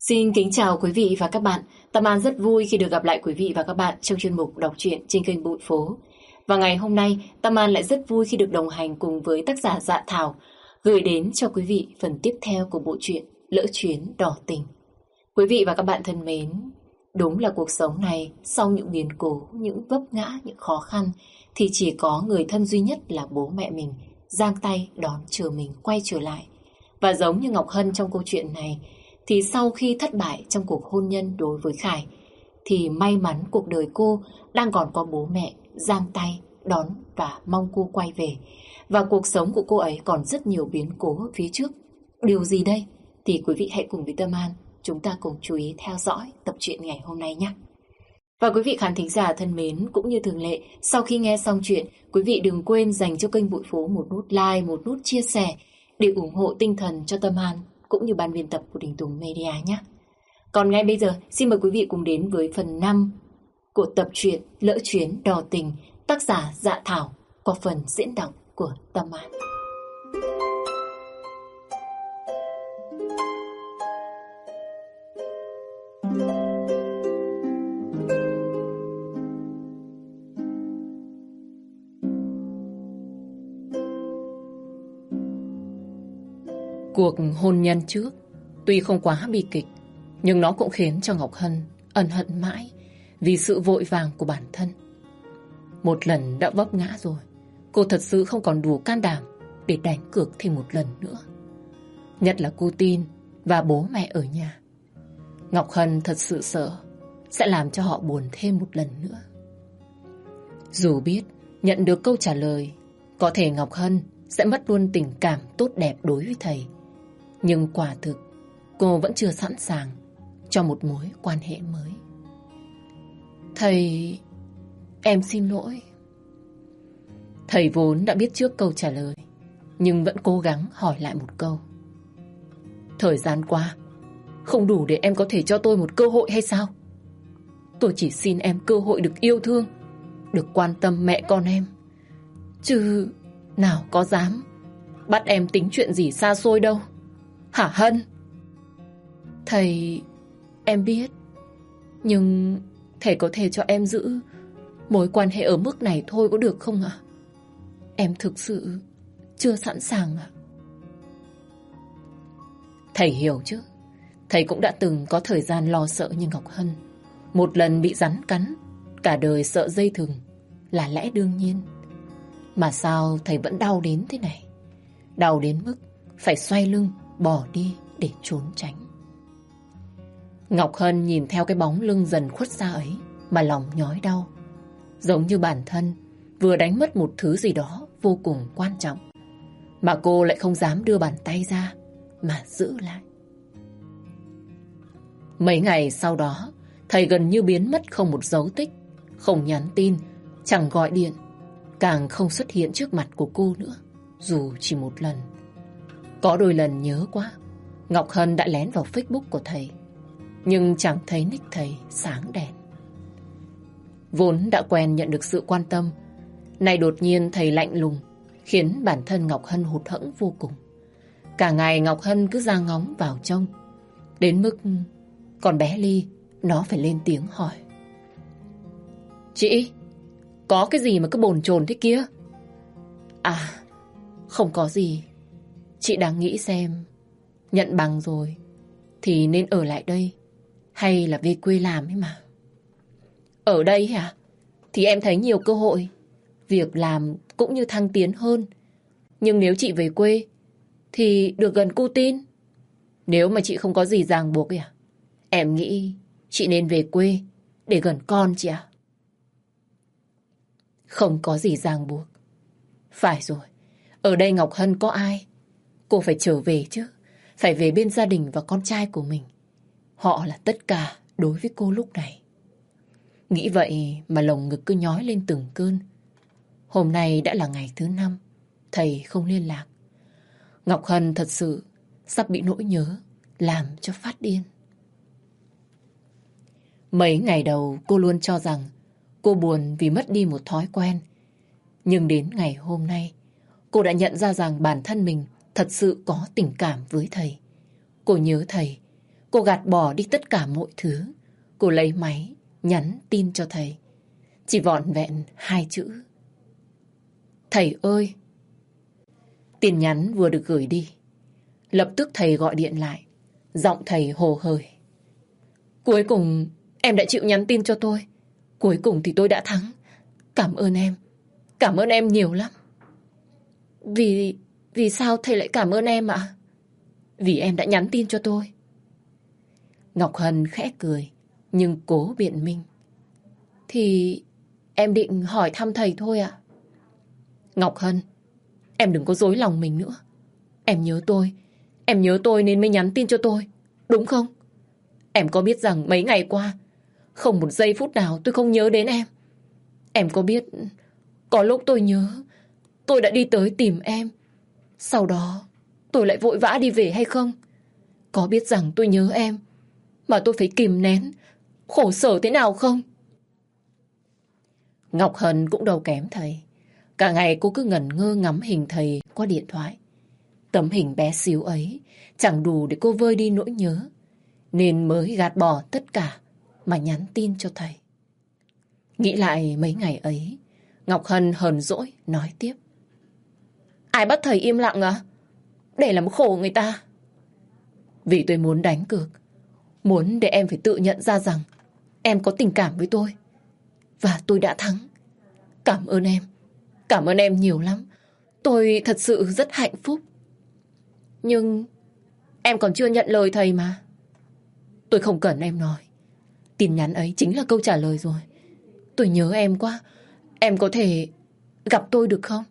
Xin kính chào quý vị và các bạn. Tâm An rất vui khi được gặp lại quý vị và các bạn trong chuyên mục đọc truyện trên kênh Bụi Phố. Và ngày hôm nay, Tâm An lại rất vui khi được đồng hành cùng với tác giả Dạ Thảo gửi đến cho quý vị phần tiếp theo của bộ truyện Lỡ Chuyến Đỏ Tình. Quý vị và các bạn thân mến, đúng là cuộc sống này sau những biến cố, những vấp ngã, những khó khăn thì chỉ có người thân duy nhất là bố mẹ mình giang tay đón chờ mình quay trở lại. Và giống như Ngọc Hân trong câu chuyện này, thì sau khi thất bại trong cuộc hôn nhân đối với Khải, thì may mắn cuộc đời cô đang còn có bố mẹ giang tay đón và mong cô quay về. Và cuộc sống của cô ấy còn rất nhiều biến cố ở phía trước. Điều gì đây? Thì quý vị hãy cùng với Tâm An chúng ta cùng chú ý theo dõi tập truyện ngày hôm nay nhé. Và quý vị khán thính giả thân mến, cũng như thường lệ, sau khi nghe xong chuyện, quý vị đừng quên dành cho kênh Bụi Phố một nút like, một nút chia sẻ để ủng hộ tinh thần cho Tâm An cũng như ban biên tập của Đình Tùng Media nhé. Còn ngay bây giờ, xin mời quý vị cùng đến với phần 5 của tập truyện Lỡ Chuyến Đò Tình, tác giả Dạ Thảo, qua phần diễn đọc của Tâm An. Cuộc hôn nhân trước tuy không quá bi kịch, nhưng nó cũng khiến cho Ngọc Hân ân hận mãi vì sự vội vàng của bản thân. Một lần đã vấp ngã rồi, cô thật sự không còn đủ can đảm để đánh cược thêm một lần nữa. Nhất là cô tin và bố mẹ ở nhà. Ngọc Hân thật sự sợ sẽ làm cho họ buồn thêm một lần nữa. Dù biết nhận được câu trả lời, có thể Ngọc Hân sẽ mất luôn tình cảm tốt đẹp đối với thầy. Nhưng quả thực, cô vẫn chưa sẵn sàng cho một mối quan hệ mới. Thầy, em xin lỗi. Thầy vốn đã biết trước câu trả lời, nhưng vẫn cố gắng hỏi lại một câu. Thời gian qua, không đủ để em có thể cho tôi một cơ hội hay sao? Tôi chỉ xin em cơ hội được yêu thương, được quan tâm mẹ con em. Chứ nào có dám bắt em tính chuyện gì xa xôi đâu. Hả Hân? Thầy, em biết. Nhưng thầy có thể cho em giữ mối quan hệ ở mức này thôi có được không ạ? Em thực sự chưa sẵn sàng ạ. Thầy hiểu chứ. Thầy cũng đã từng có thời gian lo sợ như Ngọc Hân. Một lần bị rắn cắn, cả đời sợ dây thừng là lẽ đương nhiên. Mà sao thầy vẫn đau đến thế này? Đau đến mức phải xoay lưng bỏ đi để trốn tránh. Ngọc Hân nhìn theo cái bóng lưng dần khuất xa ấy mà lòng nhói đau. Giống như bản thân vừa đánh mất một thứ gì đó vô cùng quan trọng, mà cô lại không dám đưa bàn tay ra mà giữ lại. Mấy ngày sau đó, thầy gần như biến mất không một dấu tích, không nhắn tin, chẳng gọi điện, càng không xuất hiện trước mặt của cô nữa, dù chỉ một lần. Có đôi lần nhớ quá, Ngọc Hân đã lén vào Facebook của thầy, nhưng chẳng thấy nick thầy sáng đèn. Vốn đã quen nhận được sự quan tâm, nay đột nhiên thầy lạnh lùng, khiến bản thân Ngọc Hân hụt hẫng vô cùng. Cả ngày Ngọc Hân cứ ra ngóng vào trông, đến mức con bé Ly nó phải lên tiếng hỏi. Chị, có cái gì mà cứ bồn chồn thế kia? À, không có gì. Chị đang nghĩ xem nhận bằng rồi thì nên ở lại đây hay là về quê làm ấy mà. Ở đây hả? Thì em thấy nhiều cơ hội, việc làm cũng như thăng tiến hơn. Nhưng nếu chị về quê thì được gần cô Tin. Nếu mà chị không có gì ràng buộc ấy à, em nghĩ chị nên về quê để gần con chị ạ. Không có gì ràng buộc. Phải rồi, ở đây Ngọc Hân có ai? Cô phải trở về chứ. Phải về bên gia đình và con trai của mình. Họ là tất cả đối với cô lúc này. Nghĩ vậy mà lồng ngực cứ nhói lên từng cơn. Hôm nay đã là ngày thứ 5 thầy không liên lạc. Ngọc Hân thật sự sắp bị nỗi nhớ làm cho phát điên. Mấy ngày đầu cô luôn cho rằng cô buồn vì mất đi một thói quen. Nhưng đến ngày hôm nay, cô đã nhận ra rằng bản thân mình thật sự có tình cảm với thầy. Cô nhớ thầy, Cô gạt bỏ đi tất cả mọi thứ. Cô lấy máy, nhắn tin cho thầy. Chỉ vỏn vẹn 2 chữ. Thầy ơi! Tin nhắn vừa được gửi đi, lập tức thầy gọi điện lại. Giọng thầy hồ hởi. Cuối cùng em đã chịu nhắn tin cho tôi. Cuối cùng thì tôi đã thắng. Cảm ơn em. Cảm ơn em nhiều lắm. Vì sao thầy lại cảm ơn em ạ? Vì em đã nhắn tin cho tôi. Ngọc Hân khẽ cười, nhưng cố biện minh. Thì em định hỏi thăm thầy thôi ạ. Ngọc Hân, em đừng có dối lòng mình nữa. Em nhớ tôi nên mới nhắn tin cho tôi, đúng không? Em có biết rằng mấy ngày qua, không một giây phút nào tôi không nhớ đến em. Em có biết, có lúc tôi nhớ, tôi đã đi tới tìm em. Sau đó, tôi lại vội vã đi về hay không? Có biết rằng tôi nhớ em, mà tôi phải kìm nén, khổ sở thế nào không? Ngọc Hân cũng đâu kém thầy. Cả ngày cô cứ ngẩn ngơ ngắm hình thầy qua điện thoại. Tấm hình bé xíu ấy chẳng đủ để cô vơi đi nỗi nhớ, nên mới gạt bỏ tất cả mà nhắn tin cho thầy. Nghĩ lại mấy ngày ấy, Ngọc Hân hờn dỗi nói tiếp. Ai bắt thầy im lặng à? Để làm khổ người ta. Vì tôi muốn đánh cược, muốn để em phải tự nhận ra rằng em có tình cảm với tôi. Và tôi đã thắng. Cảm ơn em. Cảm ơn em nhiều lắm. Tôi thật sự rất hạnh phúc. Nhưng em còn chưa nhận lời thầy mà. Tôi không cần em nói. Tin nhắn ấy chính là câu trả lời rồi. Tôi nhớ em quá. Em có thể gặp tôi được không?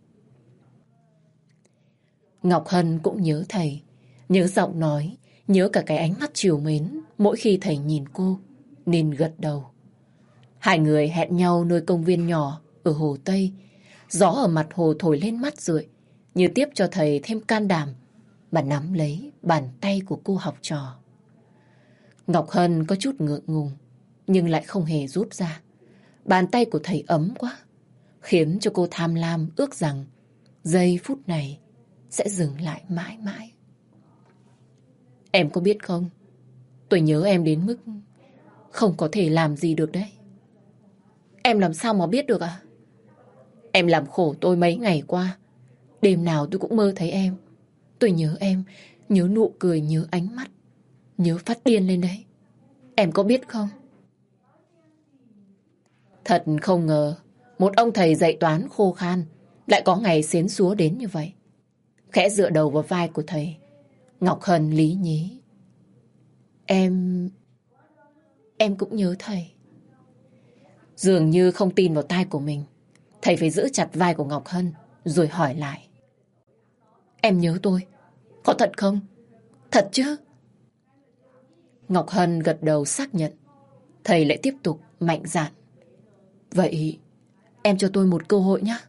Ngọc Hân cũng nhớ thầy. Nhớ giọng nói, nhớ cả cái ánh mắt trìu mến mỗi khi thầy nhìn cô, nên gật đầu. Hai người hẹn nhau nơi công viên nhỏ ở Hồ Tây. Gió ở mặt hồ thổi lên mắt rượi, như tiếp cho thầy thêm can đảm mà nắm lấy bàn tay của cô học trò. Ngọc Hân có chút ngượng ngùng, nhưng lại không hề rút ra. Bàn tay của thầy ấm quá, khiến cho cô tham lam ước rằng giây phút này sẽ dừng lại mãi mãi. Em có biết không, tôi nhớ em đến mức không có thể làm gì được đấy. Em làm sao mà biết được à? Em làm khổ tôi mấy ngày qua. Đêm nào tôi cũng mơ thấy em. Tôi nhớ em, nhớ nụ cười, nhớ ánh mắt, nhớ phát điên lên đấy. Em có biết không? Thật không ngờ, một ông thầy dạy toán khô khan lại có ngày xến xúa đến như vậy. Khẽ dựa đầu vào vai của thầy, Ngọc Hân lý nhí. Em cũng nhớ thầy. Dường như không tin vào tai của mình, thầy phải giữ chặt vai của Ngọc Hân rồi hỏi lại. Em nhớ tôi, có thật không? Thật chứ? Ngọc Hân gật đầu xác nhận. Thầy lại tiếp tục mạnh dạn. Vậy em cho tôi một cơ hội nhé.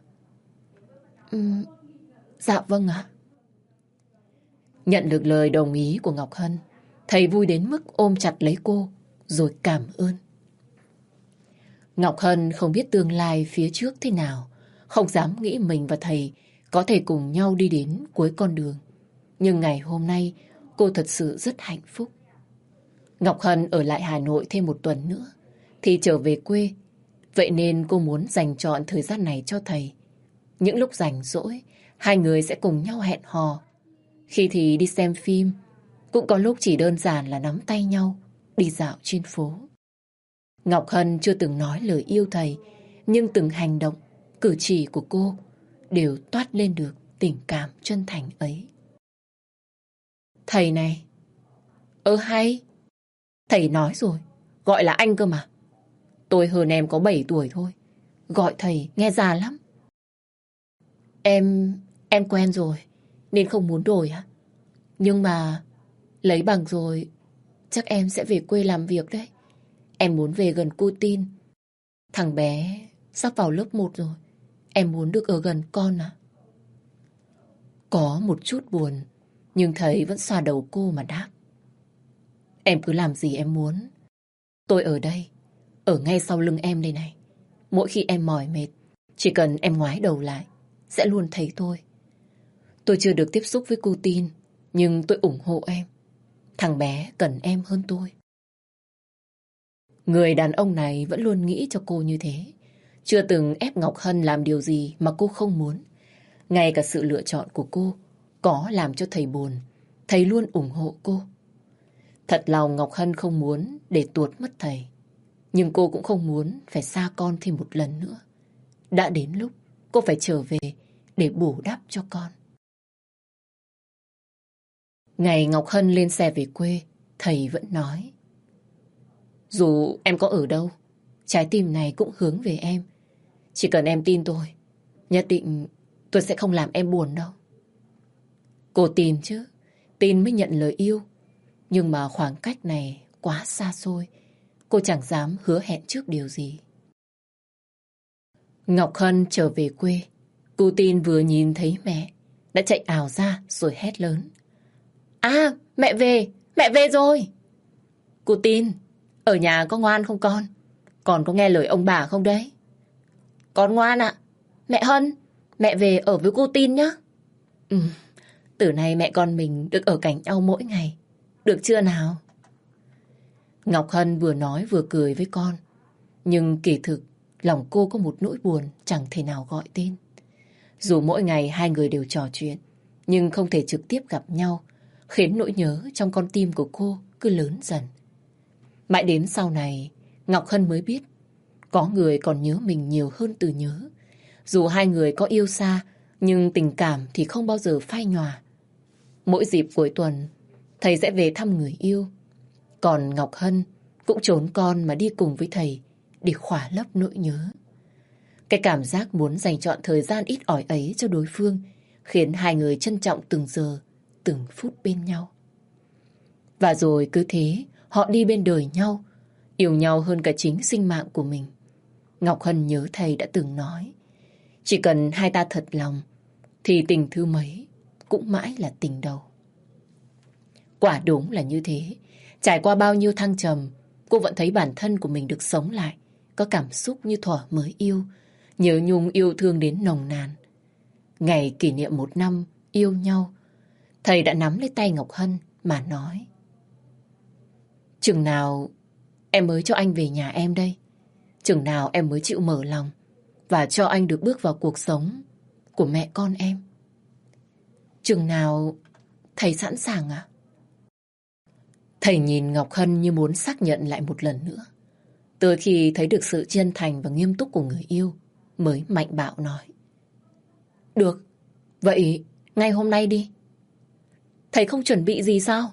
Dạ vâng ạ. Nhận được lời đồng ý của Ngọc Hân, thầy vui đến mức ôm chặt lấy cô rồi cảm ơn. Ngọc Hân không biết tương lai phía trước thế nào, không dám nghĩ mình và thầy có thể cùng nhau đi đến cuối con đường. Nhưng ngày hôm nay, cô thật sự rất hạnh phúc. Ngọc Hân ở lại Hà Nội thêm một tuần nữa, thì trở về quê. Vậy nên cô muốn dành trọn thời gian này cho thầy. Những lúc rảnh rỗi, hai người sẽ cùng nhau hẹn hò. Khi thì đi xem phim, cũng có lúc chỉ đơn giản là nắm tay nhau, đi dạo trên phố. Ngọc Hân chưa từng nói lời yêu thầy, nhưng từng hành động, cử chỉ của cô đều toát lên được tình cảm chân thành ấy. Thầy này, hay, thầy nói rồi, gọi là anh cơ mà. Tôi hơn em có 7 tuổi thôi, gọi thầy nghe già lắm. Em quen rồi, nên không muốn đổi á. Nhưng mà lấy bằng rồi, chắc em sẽ về quê làm việc đấy. Em muốn về gần cô Tin. Thằng bé sắp vào lớp 1 rồi. Em muốn được ở gần con à? Có một chút buồn, nhưng thầy vẫn xoa đầu cô mà đáp. Em cứ làm gì em muốn. Tôi ở đây, ở ngay sau lưng em đây này. Mỗi khi em mỏi mệt, chỉ cần em ngoái đầu lại, sẽ luôn thấy tôi. Tôi chưa được tiếp xúc với cô Tin, nhưng tôi ủng hộ em. thằng bé cần em hơn tôi. Người đàn ông này vẫn luôn nghĩ cho cô như thế. Chưa từng ép Ngọc Hân làm điều gì mà cô không muốn. Ngay cả sự lựa chọn của cô có làm cho thầy buồn, thầy luôn ủng hộ cô. Thật lòng Ngọc Hân không muốn để tuột mất thầy. Nhưng cô cũng không muốn phải xa con thêm một lần nữa. Đã đến lúc cô phải trở về để bù đắp cho con. Ngày Ngọc Hân lên xe về quê, thầy vẫn nói: dù em có ở đâu, trái tim này cũng hướng về em. Chỉ cần em tin tôi, nhất định tôi sẽ không làm em buồn đâu. Cô tin chứ, tin mới nhận lời yêu. Nhưng mà khoảng cách này quá xa xôi, cô chẳng dám hứa hẹn trước điều gì. Ngọc Hân trở về quê, cô tin vừa nhìn thấy mẹ đã chạy ào ra rồi hét lớn: à, mẹ về rồi. Cô tin, ở nhà có ngoan không con? Con có nghe lời ông bà không đấy? Con ngoan ạ. Mẹ Hân, mẹ về ở với cô Tin nhé. Ừ, từ nay mẹ con mình được ở cạnh nhau mỗi ngày. Được chưa nào? Ngọc Hân vừa nói vừa cười với con. Nhưng kỳ thực, lòng cô có một nỗi buồn chẳng thể nào gọi tên. Dù mỗi ngày hai người đều trò chuyện, nhưng không thể trực tiếp gặp nhau, khiến nỗi nhớ trong con tim của cô cứ lớn dần. Mãi đến sau này, Ngọc Hân mới biết có người còn nhớ mình nhiều hơn từ nhớ. Dù hai người có yêu xa, nhưng tình cảm thì không bao giờ phai nhòa. Mỗi dịp cuối tuần, thầy sẽ về thăm người yêu. Còn Ngọc Hân cũng trốn con mà đi cùng với thầy để khỏa lấp nỗi nhớ. Cái cảm giác muốn dành trọn thời gian ít ỏi ấy cho đối phương khiến hai người trân trọng từng giờ, từng phút bên nhau. Và rồi cứ thế, họ đi bên đời nhau, yêu nhau hơn cả chính sinh mạng của mình. Ngọc Hân nhớ thầy đã từng nói, chỉ cần hai ta thật lòng, thì tình thứ mấy cũng mãi là tình đầu. Quả đúng là như thế. Trải qua bao nhiêu thăng trầm, cô vẫn thấy bản thân của mình được sống lại, có cảm xúc như thuở mới yêu, nhớ nhung yêu thương đến nồng nàn. Ngày kỷ niệm 1 năm yêu nhau, thầy đã nắm lấy tay Ngọc Hân mà nói: chừng nào em mới cho anh về nhà em đây? Chừng nào em mới chịu mở lòng và cho anh được bước vào cuộc sống của mẹ con em? Chừng nào thầy sẵn sàng à? Thầy nhìn Ngọc Hân như muốn xác nhận lại một lần nữa. Từ khi thấy được sự chân thành và nghiêm túc của người yêu, mới mạnh bạo nói: được, vậy ngay hôm nay đi. Thầy không chuẩn bị gì sao?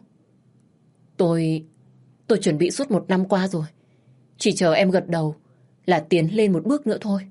Tôi chuẩn bị suốt 1 năm qua rồi. Chỉ chờ em gật đầu là tiến lên một bước nữa thôi.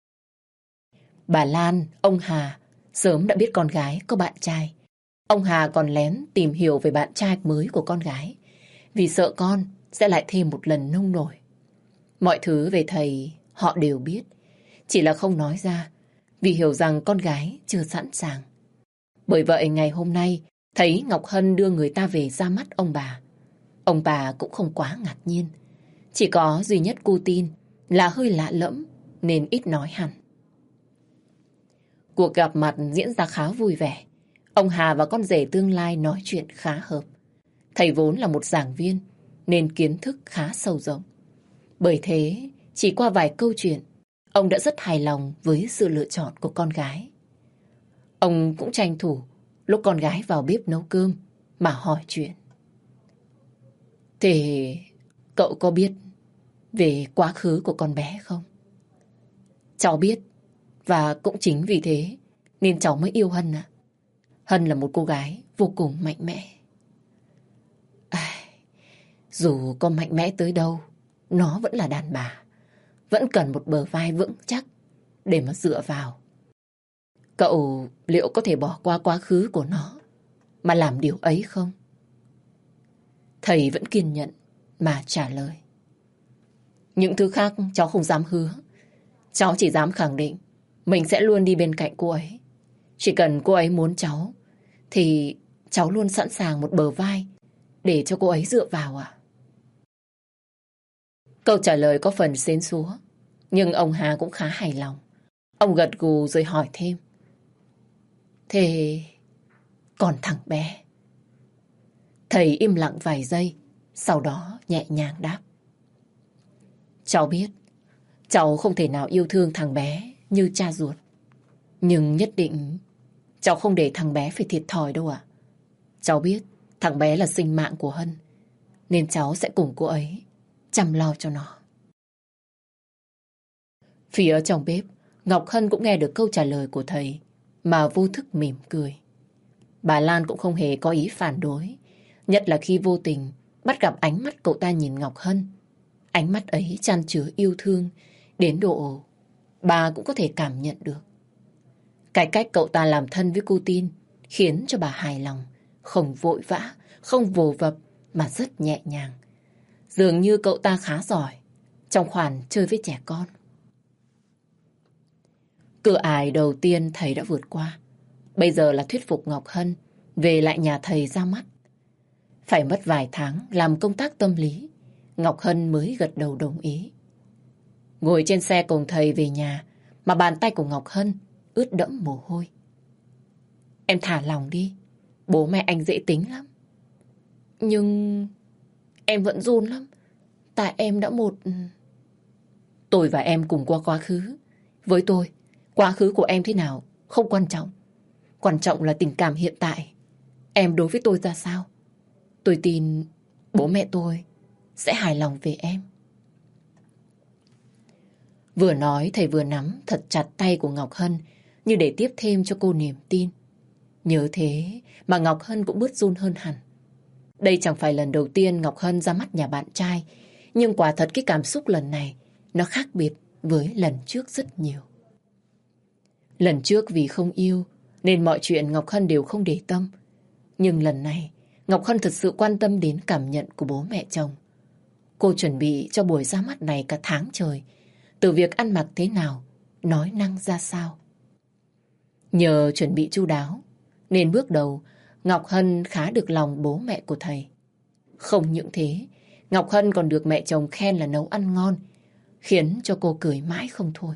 Bà Lan, ông Hà sớm đã biết con gái có bạn trai. Ông Hà còn lén tìm hiểu về bạn trai mới của con gái, vì sợ con sẽ lại thêm một lần nông nổi. Mọi thứ về thầy họ đều biết, chỉ là không nói ra, vì hiểu rằng con gái chưa sẵn sàng. Bởi vậy ngày hôm nay, thấy Ngọc Hân đưa người ta về ra mắt ông bà cũng không quá ngạc nhiên. Chỉ có duy nhất cô Tin là hơi lạ lẫm nên ít nói hẳn. Cuộc gặp mặt diễn ra khá vui vẻ. Ông Hà và con rể tương lai nói chuyện khá hợp. Thầy vốn là một giảng viên nên kiến thức khá sâu rộng. Bởi thế, chỉ qua vài câu chuyện, ông đã rất hài lòng với sự lựa chọn của con gái. Ông cũng tranh thủ lúc con gái vào bếp nấu cơm mà hỏi chuyện. Thế cậu có biết về quá khứ của con bé không? Cháu biết, và cũng chính vì thế nên cháu mới yêu Hân ạ. Hân là một cô gái vô cùng mạnh mẽ. Dù có mạnh mẽ tới đâu, nó vẫn là đàn bà, vẫn cần một bờ vai vững chắc để mà dựa vào. Cậu liệu có thể bỏ qua quá khứ của nó mà làm điều ấy không? Thầy vẫn kiên nhẫn mà trả lời. Những thứ khác cháu không dám hứa. Cháu chỉ dám khẳng định mình sẽ luôn đi bên cạnh cô ấy. Chỉ cần cô ấy muốn cháu thì cháu luôn sẵn sàng một bờ vai để cho cô ấy dựa vào ạ. Câu trả lời có phần xến xúa, nhưng ông Hà cũng khá hài lòng. Ông gật gù rồi hỏi thêm. Thế còn thằng bé? Thầy im lặng vài giây, sau đó nhẹ nhàng đáp. Cháu biết, cháu không thể nào yêu thương thằng bé như cha ruột. Nhưng nhất định cháu không để thằng bé phải thiệt thòi đâu ạ. Cháu biết thằng bé là sinh mạng của Hân, nên cháu sẽ cùng cô ấy chăm lo cho nó. Phía trong bếp, Ngọc Hân cũng nghe được câu trả lời của thầy mà vô thức mỉm cười. Bà Lan cũng không hề có ý phản đối, nhất là khi vô tình bắt gặp ánh mắt cậu ta nhìn Ngọc Hân. Ánh mắt ấy chan chứa yêu thương đến độ bà cũng có thể cảm nhận được. Cái cách cậu ta làm thân với cô Tin khiến cho bà hài lòng, không vội vã, không vồ vập mà rất nhẹ nhàng. Dường như cậu ta khá giỏi trong khoản chơi với trẻ con. Cửa ải đầu tiên thầy đã vượt qua. Bây giờ là thuyết phục Ngọc Hân về lại nhà thầy ra mắt. Phải mất vài tháng làm công tác tâm lý, Ngọc Hân mới gật đầu đồng ý. Ngồi trên xe cùng thầy về nhà mà bàn tay của Ngọc Hân ướt đẫm mồ hôi. Em thả lòng đi, bố mẹ anh dễ tính lắm. Nhưng em vẫn run lắm, tại em đã Tôi và em cùng qua quá khứ. Với tôi, quá khứ của em thế nào không quan trọng. Quan trọng là tình cảm hiện tại. Em đối với tôi ra sao? Tôi tin bố mẹ tôi sẽ hài lòng về em. Vừa nói thầy vừa nắm thật chặt tay của Ngọc Hân như để tiếp thêm cho cô niềm tin. Nhớ thế mà Ngọc Hân cũng bớt run hơn hẳn. Đây chẳng phải lần đầu tiên Ngọc Hân ra mắt nhà bạn trai, nhưng quả thật cái cảm xúc lần này nó khác biệt với lần trước rất nhiều. Lần trước vì không yêu nên mọi chuyện Ngọc Hân đều không để tâm. Nhưng lần này Ngọc Hân thật sự quan tâm đến cảm nhận của bố mẹ chồng. Cô chuẩn bị cho buổi ra mắt này cả tháng trời, từ việc ăn mặc thế nào, nói năng ra sao. Nhờ chuẩn bị chu đáo nên bước đầu Ngọc Hân khá được lòng bố mẹ của thầy. Không những thế, Ngọc Hân còn được mẹ chồng khen là nấu ăn ngon, khiến cho cô cười mãi không thôi.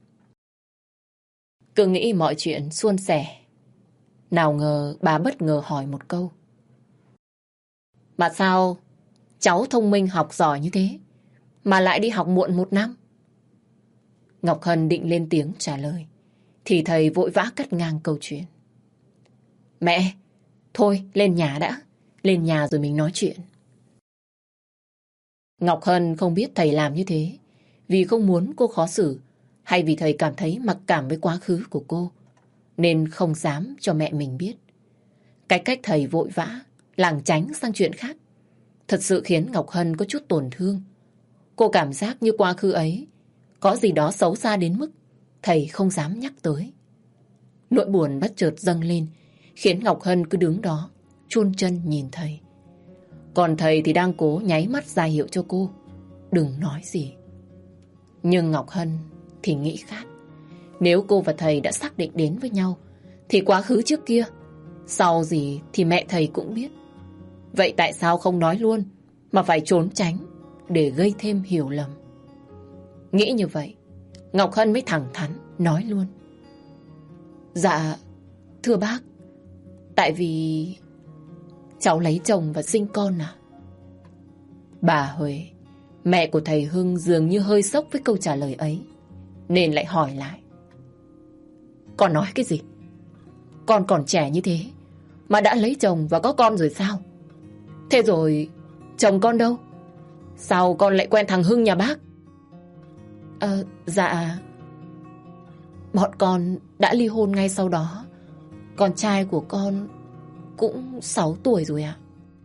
Cứ nghĩ mọi chuyện suôn sẻ, nào ngờ bà bất ngờ hỏi một câu. Mà sao cháu thông minh học giỏi như thế mà lại đi học muộn 1 năm? Ngọc Hân định lên tiếng trả lời thì thầy vội vã cắt ngang câu chuyện. Mẹ, thôi lên nhà đã, lên nhà rồi mình nói chuyện. Ngọc Hân không biết thầy làm như thế vì không muốn cô khó xử hay vì thầy cảm thấy mặc cảm với quá khứ của cô nên không dám cho mẹ mình biết. Cái cách thầy vội vã lảng tránh sang chuyện khác thật sự khiến Ngọc Hân có chút tổn thương. Cô cảm giác như quá khứ ấy có gì đó xấu xa đến mức thầy không dám nhắc tới. Nỗi buồn bất chợt dâng lên khiến Ngọc Hân cứ đứng đó chôn chân nhìn thầy. Còn thầy thì đang cố nháy mắt ra hiệu cho cô đừng nói gì. Nhưng Ngọc Hân thì nghĩ khác. Nếu cô và thầy đã xác định đến với nhau thì quá khứ trước kia sau gì thì mẹ thầy cũng biết. Vậy tại sao không nói luôn mà phải trốn tránh để gây thêm hiểu lầm? Nghĩ như vậy, Ngọc Hân mới thẳng thắn nói luôn. Dạ, thưa bác, tại vì cháu lấy chồng và sinh con à? Bà Huệ, mẹ của thầy Hưng dường như hơi sốc với câu trả lời ấy, nên lại hỏi lại. Con nói cái gì? Con còn trẻ như thế mà đã lấy chồng và có con rồi sao? Thế rồi chồng con đâu? Sao con lại quen thằng Hưng nhà bác? Dạ, bọn con đã ly hôn ngay sau đó. Con trai của con cũng 6 tuổi rồi ạ.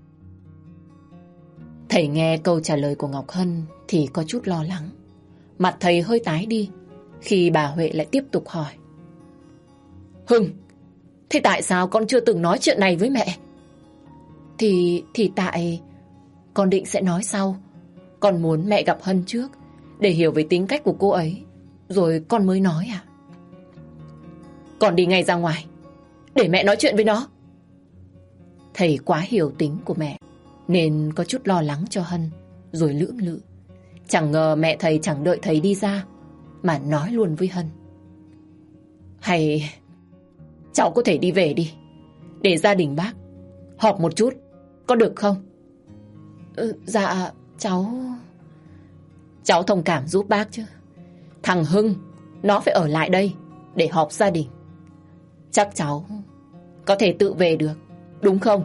Thầy nghe câu trả lời của Ngọc Hân thì có chút lo lắng. Mặt thầy hơi tái đi khi bà Huệ lại tiếp tục hỏi. Hưng, thế tại sao con chưa từng nói chuyện này với mẹ? Thì tại con định sẽ nói sau. Con muốn mẹ gặp Hân trước để hiểu về tính cách của cô ấy, rồi con mới nói à? Con đi ngay ra ngoài để mẹ nói chuyện với nó. Thầy quá hiểu tính của mẹ nên có chút lo lắng cho Hân, rồi lưỡng lự. Chẳng ngờ mẹ thầy chẳng đợi thầy đi ra mà nói luôn với Hân. Hay cháu có thể đi về đi, để gia đình bác họp một chút có được không? Dạ, cháu thông cảm giúp bác chứ. Thằng Hưng, nó phải ở lại đây để họp gia đình. Chắc cháu có thể tự về được, đúng không?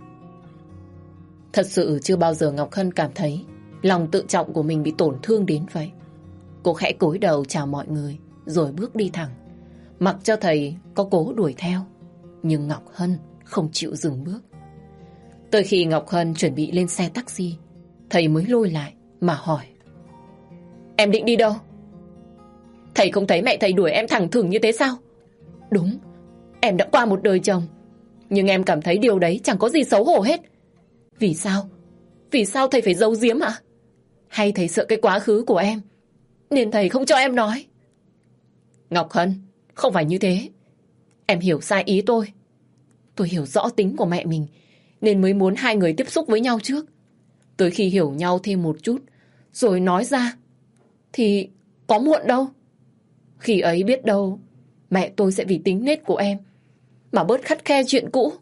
Thật sự chưa bao giờ Ngọc Hân cảm thấy lòng tự trọng của mình bị tổn thương đến vậy. Cô khẽ cúi đầu chào mọi người rồi bước đi thẳng. Mặc cho thầy có cố đuổi theo, nhưng Ngọc Hân không chịu dừng bước. Tới khi Ngọc Hân chuẩn bị lên xe taxi, thầy mới lôi lại mà hỏi: Em định đi đâu? Thầy không thấy mẹ thầy đuổi em thẳng thừng như thế sao? Đúng, em đã qua một đời chồng, nhưng em cảm thấy điều đấy chẳng có gì xấu hổ hết. Vì sao? Vì sao thầy phải giấu giếm ạ? Hay thầy sợ cái quá khứ của em nên thầy không cho em nói? Ngọc Hân, không phải như thế. Em hiểu sai ý tôi. Tôi hiểu rõ tính của mẹ mình nên mới muốn hai người tiếp xúc với nhau trước. Tới khi hiểu nhau thêm một chút rồi nói ra thì có muộn đâu. Khi ấy biết đâu mẹ tôi sẽ vì tính nết của em mà bớt khắt khe chuyện cũ.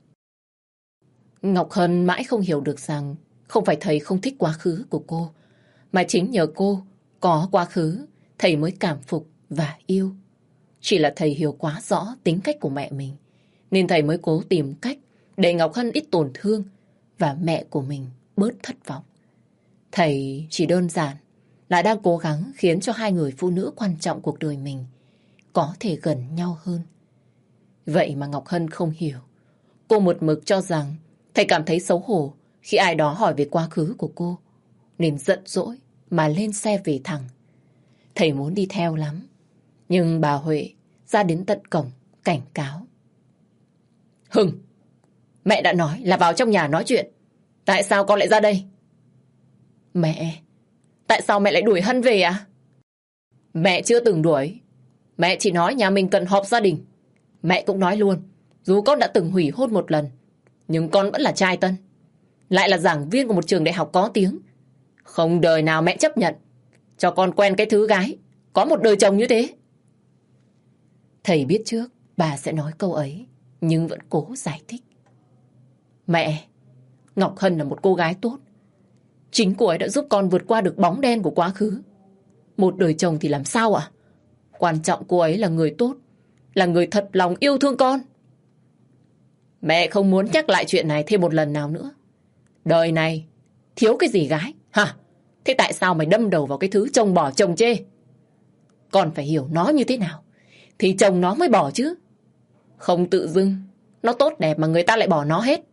Ngọc Hân mãi không hiểu được rằng không phải thầy không thích quá khứ của cô, mà chính nhờ cô có quá khứ thầy mới cảm phục và yêu. Chỉ là thầy hiểu quá rõ tính cách của mẹ mình nên thầy mới cố tìm cách để Ngọc Hân ít tổn thương và mẹ của mình bớt thất vọng. Thầy chỉ đơn giản là đang cố gắng khiến cho hai người phụ nữ quan trọng cuộc đời mình có thể gần nhau hơn. Vậy mà Ngọc Hân không hiểu. Cô một mực cho rằng thầy cảm thấy xấu hổ khi ai đó hỏi về quá khứ của cô, nên giận dỗi mà lên xe về thẳng. Thầy muốn đi theo lắm, nhưng bà Huệ ra đến tận cổng cảnh cáo: Hưng, mẹ đã nói là vào trong nhà nói chuyện, tại sao con lại ra đây? Mẹ, tại sao mẹ lại đuổi Hân về à? Mẹ chưa từng đuổi. Mẹ chỉ nói nhà mình cần họp gia đình. Mẹ cũng nói luôn, dù con đã từng hủy hôn một lần, nhưng con vẫn là trai tân, lại là giảng viên của một trường đại học có tiếng. Không đời nào mẹ chấp nhận cho con quen cái thứ gái có một đời chồng như thế. Thầy biết trước bà sẽ nói câu ấy, nhưng vẫn cố giải thích. Mẹ, Ngọc Hân là một cô gái tốt. Chính cô ấy đã giúp con vượt qua được bóng đen của quá khứ. Một đời chồng thì làm sao ạ? Quan trọng cô ấy là người tốt, là người thật lòng yêu thương con. Mẹ không muốn nhắc lại chuyện này thêm một lần nào nữa. Đời này thiếu cái gì gái hả? Thế tại sao mày đâm đầu vào cái thứ chồng bỏ chồng chê? Con phải hiểu nó như thế nào thì chồng nó mới bỏ chứ. Không tự dưng nó tốt đẹp mà người ta lại bỏ nó hết.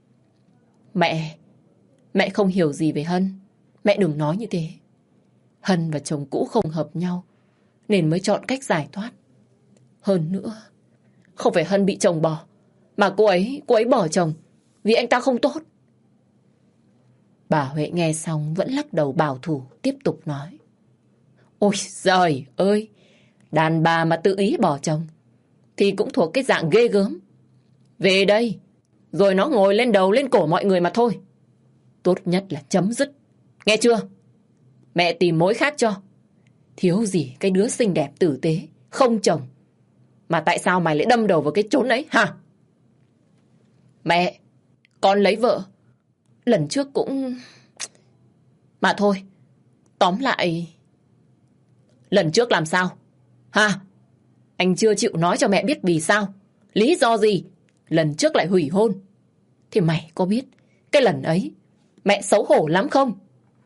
Mẹ không hiểu gì về Hân. Mẹ đừng nói như thế. Hân và chồng cũ không hợp nhau nên mới chọn cách giải thoát. Hơn nữa, không phải Hân bị chồng bỏ, mà cô ấy bỏ chồng vì anh ta không tốt. Bà Huệ nghe xong vẫn lắc đầu bảo thủ, tiếp tục nói: Ôi giời ơi, đàn bà mà tự ý bỏ chồng thì cũng thuộc cái dạng ghê gớm. Về đây rồi nó ngồi lên đầu lên cổ mọi người mà thôi. Tốt nhất là chấm dứt, nghe chưa? Mẹ tìm mối khác cho. Thiếu gì cái đứa xinh đẹp tử tế không chồng, mà tại sao mày lại đâm đầu vào cái chốn ấy hả? Mẹ, con lấy vợ lần trước cũng... Mà thôi, tóm lại... Lần trước làm sao? Hả? Anh chưa chịu nói cho mẹ biết vì sao? Lý do gì? Lần trước lại hủy hôn. Thì mày có biết cái lần ấy mẹ xấu hổ lắm không?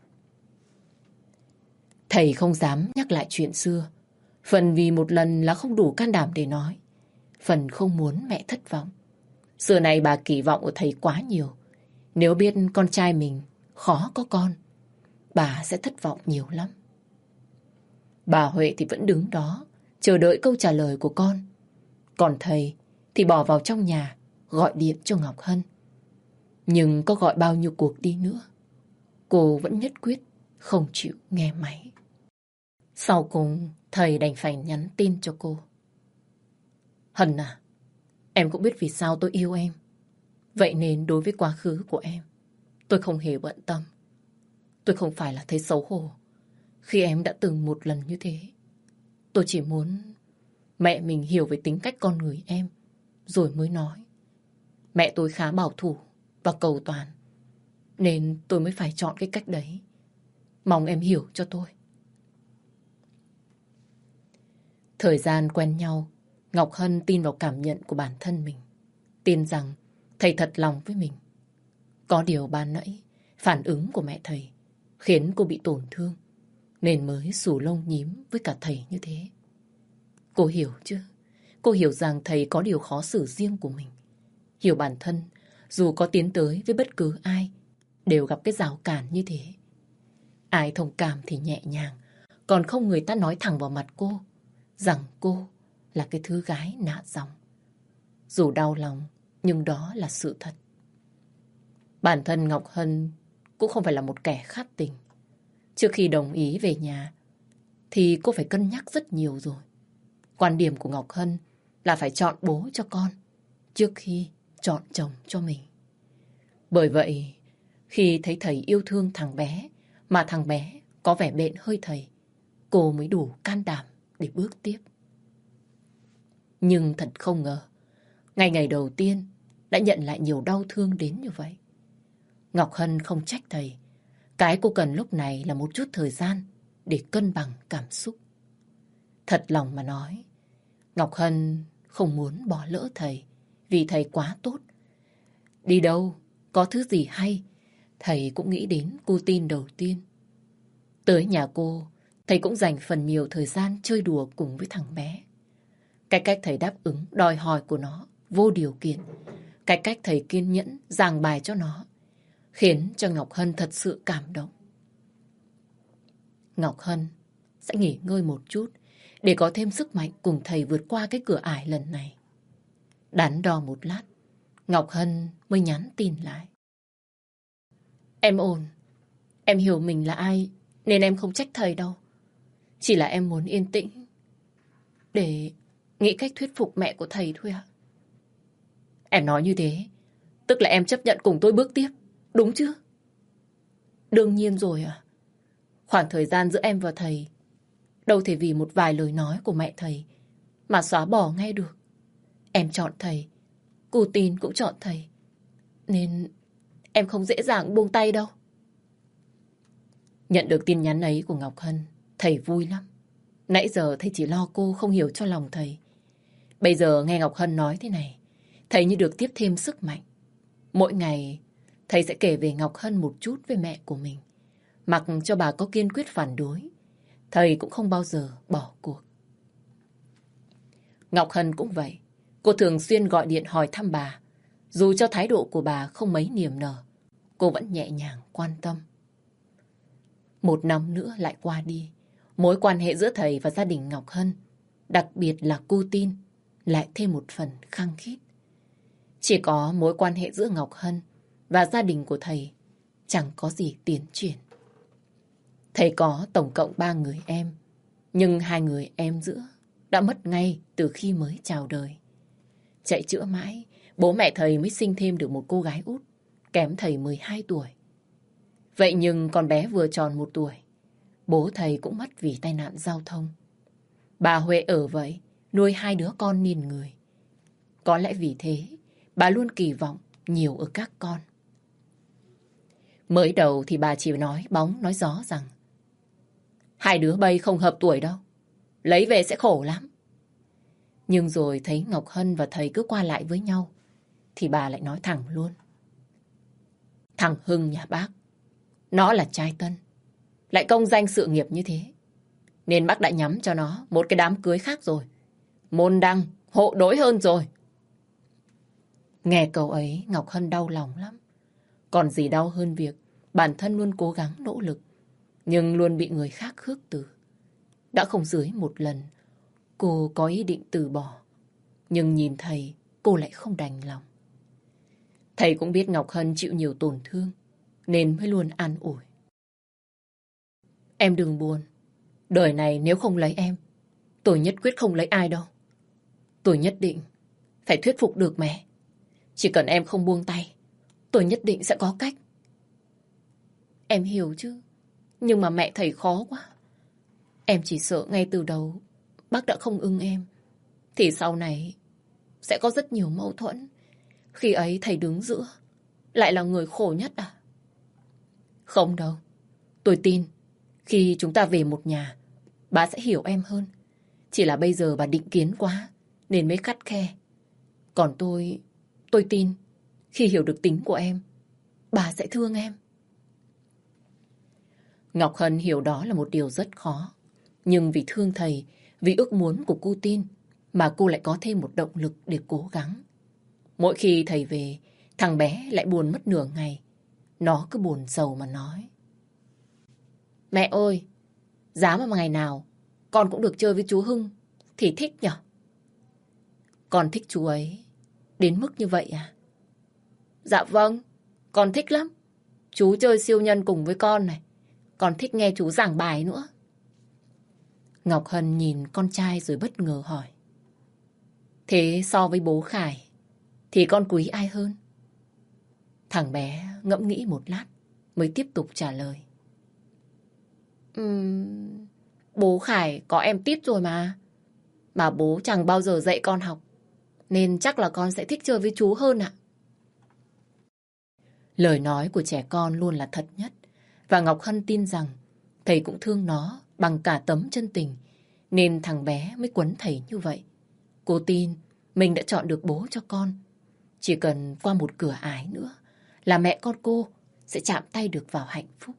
Thầy không dám nhắc lại chuyện xưa. Phần vì một lần là không đủ can đảm để nói, phần không muốn mẹ thất vọng. Xưa này bà kỳ vọng ở thầy quá nhiều. Nếu biết con trai mình khó có con, bà sẽ thất vọng nhiều lắm. Bà Huệ thì vẫn đứng đó chờ đợi câu trả lời của con. Còn thầy thì bỏ vào trong nhà gọi điện cho Ngọc Hân. Nhưng có gọi bao nhiêu cuộc đi nữa, cô vẫn nhất quyết không chịu nghe máy. Sau cùng thầy đành phải nhắn tin cho cô: Hân à, em cũng biết vì sao tôi yêu em. Vậy nên đối với quá khứ của em, tôi không hề bận tâm. Tôi không phải là thấy xấu hổ khi em đã từng một lần như thế. Tôi chỉ muốn mẹ mình hiểu về tính cách con người em rồi mới nói. Mẹ tôi khá bảo thủ và cầu toàn. Nên tôi mới phải chọn cái cách đấy. Mong em hiểu cho tôi. Thời gian quen nhau, Ngọc Hân tin vào cảm nhận của bản thân mình. Tin rằng thầy thật lòng với mình. Có điều ban nãy, phản ứng của mẹ thầy khiến cô bị tổn thương, nên mới xù lông nhím với cả thầy như thế. Cô hiểu chứ? Cô hiểu rằng thầy có điều khó xử riêng của mình. Hiểu bản thân, dù có tiến tới với bất cứ ai, đều gặp cái rào cản như thế. Ai thông cảm thì nhẹ nhàng, còn không người ta nói thẳng vào mặt cô rằng cô là cái thứ gái nạ dòng. Dù đau lòng, nhưng đó là sự thật. Bản thân Ngọc Hân cũng không phải là một kẻ khát tình. Trước khi đồng ý về nhà, thì cô phải cân nhắc rất nhiều rồi. Quan điểm của Ngọc Hân là phải chọn bố cho con trước khi chọn chồng cho mình. Bởi vậy, khi thấy thầy yêu thương thằng bé, mà thằng bé có vẻ bện hơi thầy, cô mới đủ can đảm để bước tiếp. Nhưng thật không ngờ, ngày đầu tiên đã nhận lại nhiều đau thương đến như vậy. Ngọc Hân không trách thầy. Cái cô cần lúc này là một chút thời gian để cân bằng cảm xúc. Thật lòng mà nói, Ngọc Hân không muốn bỏ lỡ thầy vì thầy quá tốt. Đi đâu, có thứ gì hay, thầy cũng nghĩ đến cô tin đầu tiên. Tới nhà cô, thầy cũng dành phần nhiều thời gian chơi đùa cùng với thằng bé. Cái cách thầy đáp ứng đòi hỏi của nó vô điều kiện, cái cách thầy kiên nhẫn giảng bài cho nó, khiến cho Ngọc Hân thật sự cảm động. Ngọc Hân sẽ nghỉ ngơi một chút để có thêm sức mạnh cùng thầy vượt qua cái cửa ải lần này. Đắn đo một lát, Ngọc Hân mới nhắn tin lại. Em ổn, em hiểu mình là ai nên em không trách thầy đâu. Chỉ là em muốn yên tĩnh để nghĩ cách thuyết phục mẹ của thầy thôi ạ. Em nói như thế, tức là em chấp nhận cùng tôi bước tiếp, đúng chứ? Đương nhiên rồi ạ. Khoảng thời gian giữa em và thầy đâu thể vì một vài lời nói của mẹ thầy mà xóa bỏ ngay được. Em chọn thầy, cô tin cũng chọn thầy, nên em không dễ dàng buông tay đâu. Nhận được tin nhắn ấy của Ngọc Hân, thầy vui lắm. Nãy giờ thầy chỉ lo cô không hiểu cho lòng thầy. Bây giờ nghe Ngọc Hân nói thế này, thầy như được tiếp thêm sức mạnh. Mỗi ngày, thầy sẽ kể về Ngọc Hân một chút với mẹ của mình. Mặc cho bà có kiên quyết phản đối, thầy cũng không bao giờ bỏ cuộc. Ngọc Hân cũng vậy. Cô thường xuyên gọi điện hỏi thăm bà. Dù cho thái độ của bà không mấy niềm nở, cô vẫn nhẹ nhàng quan tâm. Một năm nữa lại qua đi. Mối quan hệ giữa thầy và gia đình Ngọc Hân, đặc biệt là cô Tin, lại thêm một phần khăng khít. Chỉ có mối quan hệ giữa Ngọc Hân và gia đình của thầy chẳng có gì tiến triển. Thầy có tổng cộng 3 người em, nhưng 2 người em giữa đã mất ngay từ khi mới chào đời. Chạy chữa mãi, bố mẹ thầy mới sinh thêm được một cô gái út, kém thầy 12 tuổi. Vậy nhưng con bé vừa tròn 1 tuổi, bố thầy cũng mất vì tai nạn giao thông. Bà Huệ ở vậy, nuôi 2 đứa con nên người. Có lẽ vì thế, bà luôn kỳ vọng nhiều ở các con. Mới đầu thì bà chỉ nói bóng nói gió rằng 2 đứa bay không hợp tuổi đâu, lấy về sẽ khổ lắm. Nhưng rồi thấy Ngọc Hân và thầy cứ qua lại với nhau, thì bà lại nói thẳng luôn. Thằng Hưng nhà bác, nó là trai tân, lại công danh sự nghiệp như thế, nên bác đã nhắm cho nó một cái đám cưới khác rồi. Môn đăng, hộ đối hơn rồi. Nghe câu ấy Ngọc Hân đau lòng lắm. Còn gì đau hơn việc bản thân luôn cố gắng nỗ lực, nhưng luôn bị người khác khước từ. Đã không dưới một lần, cô có ý định từ bỏ. Nhưng nhìn thầy, cô lại không đành lòng. Thầy cũng biết Ngọc Hân chịu nhiều tổn thương, nên mới luôn an ủi. Em đừng buồn. Đời này nếu không lấy em, tôi nhất quyết không lấy ai đâu. Tôi nhất định phải thuyết phục được mẹ. Chỉ cần em không buông tay, tôi nhất định sẽ có cách. Em hiểu chứ, nhưng mà mẹ thầy khó quá. Em chỉ sợ ngay từ đầu bác đã không ưng em, thì sau này sẽ có rất nhiều mâu thuẫn. Khi ấy thầy đứng giữa, lại là người khổ nhất à? Không đâu. Tôi tin khi chúng ta về một nhà, bà sẽ hiểu em hơn. Chỉ là bây giờ bà định kiến quá nên mới khắt khe. Còn tôi tin khi hiểu được tính của em, bà sẽ thương em. Ngọc Hân hiểu đó là một điều rất khó. Nhưng vì thương thầy, vì ước muốn của cô Tin, mà cô lại có thêm một động lực để cố gắng. Mỗi khi thầy về, thằng bé lại buồn mất nửa ngày. Nó cứ buồn rầu mà nói. Mẹ ơi, giá mà ngày nào con cũng được chơi với chú Hưng thì thích nhở? Con thích chú ấy đến mức như vậy à? Dạ vâng, con thích lắm. Chú chơi siêu nhân cùng với con này. Con thích nghe chú giảng bài nữa. Ngọc Hân nhìn con trai rồi bất ngờ hỏi. Thế so với bố Khải thì con quý ai hơn? Thằng bé ngẫm nghĩ một lát mới tiếp tục trả lời. Bố Khải có em tít rồi mà. Mà bố chẳng bao giờ dạy con học. Nên chắc là con sẽ thích chơi với chú hơn ạ. Lời nói của trẻ con luôn là thật nhất. Và Ngọc Hân tin rằng thầy cũng thương nó bằng cả tấm chân tình. Nên thằng bé mới quấn thầy như vậy. Cô tin mình đã chọn được bố cho con. Chỉ cần qua một cửa ải nữa là mẹ con cô sẽ chạm tay được vào hạnh phúc.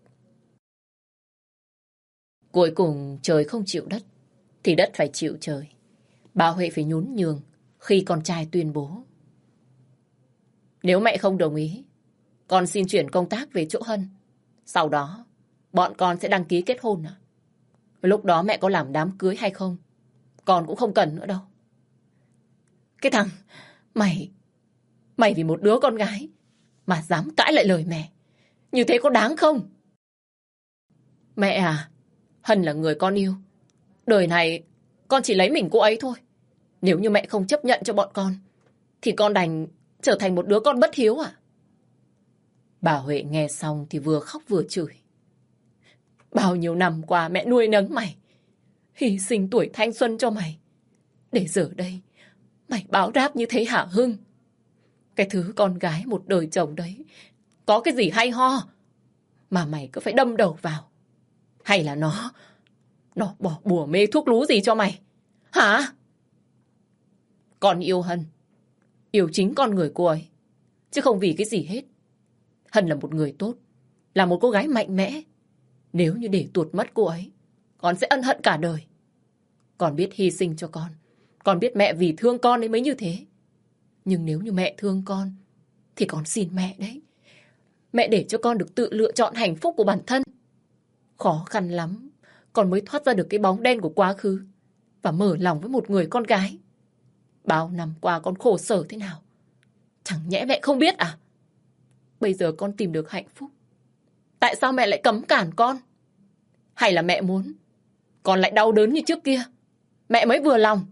Cuối cùng trời không chịu đất thì đất phải chịu trời. Bà Huệ phải nhún nhường khi con trai tuyên bố. Nếu mẹ không đồng ý, con xin chuyển công tác về chỗ Hân. Sau đó, bọn con sẽ đăng ký kết hôn à? Lúc đó mẹ có làm đám cưới hay không, con cũng không cần nữa đâu. Cái thằng, mày vì một đứa con gái mà dám cãi lại lời mẹ. Như thế có đáng không? Mẹ à, Hân là người con yêu. Đời này con chỉ lấy mình cô ấy thôi. Nếu như mẹ không chấp nhận cho bọn con thì con đành trở thành một đứa con bất hiếu à? Bà Huệ nghe xong thì vừa khóc vừa chửi. Bao nhiêu năm qua mẹ nuôi nấng mày, hy sinh tuổi thanh xuân cho mày, để giờ đây mày báo đáp như thế hả Hưng? Cái thứ con gái một đời chồng đấy có cái gì hay ho mà mày cứ phải đâm đầu vào? Hay là nó bỏ bùa mê thuốc lú gì cho mày? Hả? Con yêu Hân, yêu chính con người cô ấy, chứ không vì cái gì hết. Hân là một người tốt, là một cô gái mạnh mẽ. Nếu như để tuột mất cô ấy, con sẽ ân hận cả đời. Con biết hy sinh cho con biết mẹ vì thương con ấy mới như thế. Nhưng nếu như mẹ thương con thì con xin mẹ đấy. Mẹ để cho con được tự lựa chọn hạnh phúc của bản thân. Khó khăn lắm con mới thoát ra được cái bóng đen của quá khứ và mở lòng với một người con gái. Bao năm qua con khổ sở thế nào, chẳng nhẽ mẹ không biết à? Bây giờ con tìm được hạnh phúc, tại sao mẹ lại cấm cản con? Hay là mẹ muốn con lại đau đớn như trước kia, mẹ mới vừa lòng?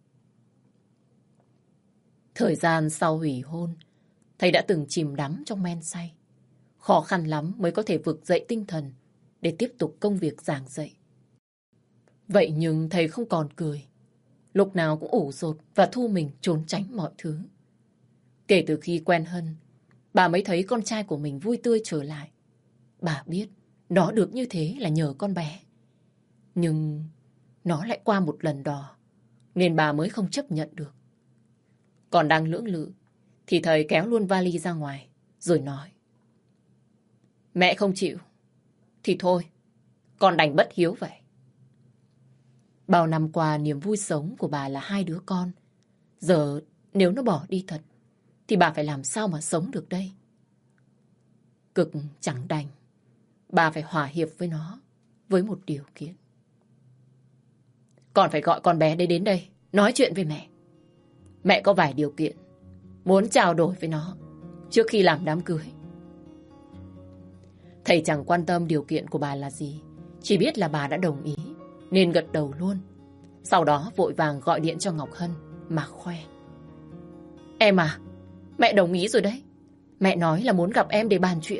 Thời gian sau hủy hôn, thầy đã từng chìm đắm trong men say. Khó khăn lắm mới có thể vực dậy tinh thần để tiếp tục công việc giảng dạy. Vậy nhưng thầy không còn cười. Lúc nào cũng ủ rột và thu mình trốn tránh mọi thứ. Kể từ khi quen Hân, bà mới thấy con trai của mình vui tươi trở lại. Bà biết nó được như thế là nhờ con bé. Nhưng nó lại qua một lần đò, nên bà mới không chấp nhận được. Còn đang lưỡng lự thì thầy kéo luôn vali ra ngoài rồi nói. Mẹ không chịu thì thôi, con đành bất hiếu vậy. Bao năm qua niềm vui sống của bà là hai đứa con. Giờ nếu nó bỏ đi thật thì bà phải làm sao mà sống được đây? Cực chẳng đành, bà phải hòa hiệp với nó với một điều kiện. Con phải gọi con bé đấy đến đây nói chuyện với mẹ. Mẹ có vài điều kiện muốn trao đổi với nó trước khi làm đám cưới. Thầy chẳng quan tâm điều kiện của bà là gì, chỉ biết là bà đã đồng ý nên gật đầu luôn. Sau đó vội vàng gọi điện cho Ngọc Hân mà khoe. Em à, mẹ đồng ý rồi đấy. Mẹ nói là muốn gặp em để bàn chuyện.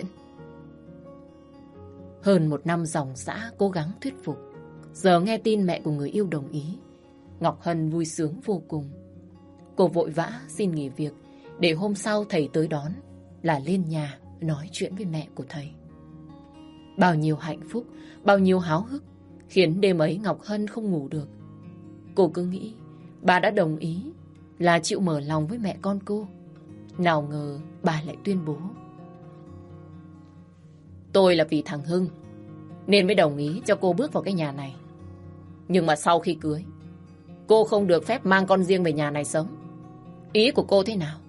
Hơn một năm dòng dã cố gắng thuyết phục, giờ nghe tin mẹ của người yêu đồng ý, Ngọc Hân vui sướng vô cùng. Cô vội vã xin nghỉ việc để hôm sau thầy tới đón. là lên nhà nói chuyện với mẹ của thầy. Bao nhiêu hạnh phúc, bao nhiêu háo hức khiến đêm ấy Ngọc Hân không ngủ được. Cô cứ nghĩ bà đã đồng ý là chịu mở lòng với mẹ con cô. Nào ngờ bà lại tuyên bố: tôi là vì thằng Hưng nên mới đồng ý cho cô bước vào cái nhà này. Nhưng mà sau khi cưới, cô không được phép mang con riêng về nhà này sống. Ý của cô thế nào?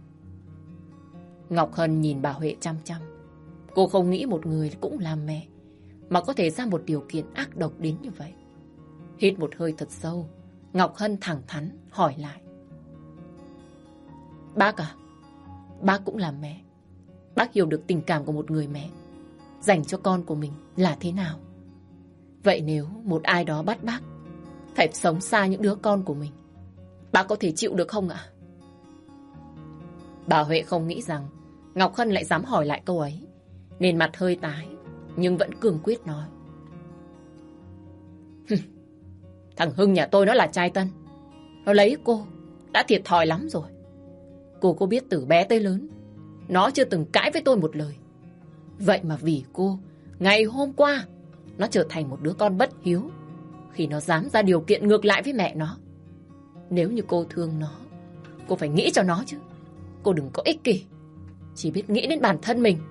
Ngọc Hân nhìn bà Huệ chăm chăm. Cô không nghĩ một người cũng làm mẹ mà có thể ra một điều kiện ác độc đến như vậy. Hít một hơi thật sâu, Ngọc Hân thẳng thắn hỏi lại: bác à, bác cũng là mẹ. Bác hiểu được tình cảm của một người mẹ dành cho con của mình là thế nào. Vậy nếu một ai đó bắt bác phải sống xa những đứa con của mình, bác có thể chịu được không ạ? Bà Huệ không nghĩ rằng Ngọc Hân lại dám hỏi lại câu ấy, nên mặt hơi tái nhưng vẫn cương quyết nói: thằng Hưng nhà tôi nó là trai tân. Nó lấy cô đã thiệt thòi lắm rồi. Cô có biết từ bé tới lớn nó chưa từng cãi với tôi một lời. Vậy mà vì cô, ngày hôm qua nó trở thành một đứa con bất hiếu khi nó dám ra điều kiện ngược lại với mẹ nó. Nếu như cô thương nó, cô phải nghĩ cho nó chứ. Cô đừng có ích kỷ, chỉ biết nghĩ đến bản thân mình.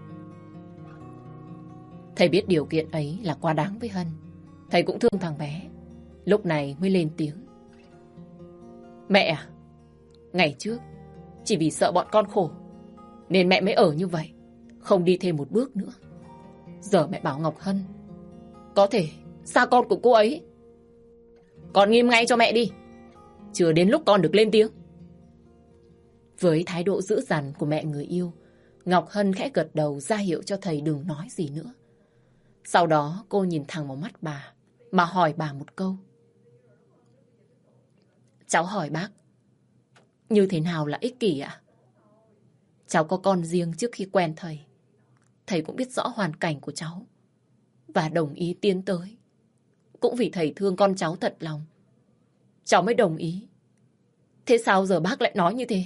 Thầy biết điều kiện ấy là quá đáng với Hân. Thầy cũng thương thằng bé. Lúc này mới lên tiếng: mẹ à, ngày trước chỉ vì sợ bọn con khổ nên mẹ mới ở như vậy, không đi thêm một bước nữa. Giờ mẹ bảo Ngọc Hân có thể xa con của cô ấy. Con nghiêm ngay cho mẹ đi, chưa đến lúc con được lên tiếng. Với thái độ dữ dằn của mẹ người yêu, Ngọc Hân khẽ gật đầu ra hiệu cho thầy đừng nói gì nữa. Sau đó cô nhìn thẳng vào mắt bà mà hỏi bà một câu: cháu hỏi bác, như thế nào là ích kỷ ạ? Cháu có con riêng trước khi quen thầy. Thầy cũng biết rõ hoàn cảnh của cháu và đồng ý tiến tới. Cũng vì thầy thương con cháu thật lòng, cháu mới đồng ý. Thế sao giờ bác lại nói như thế?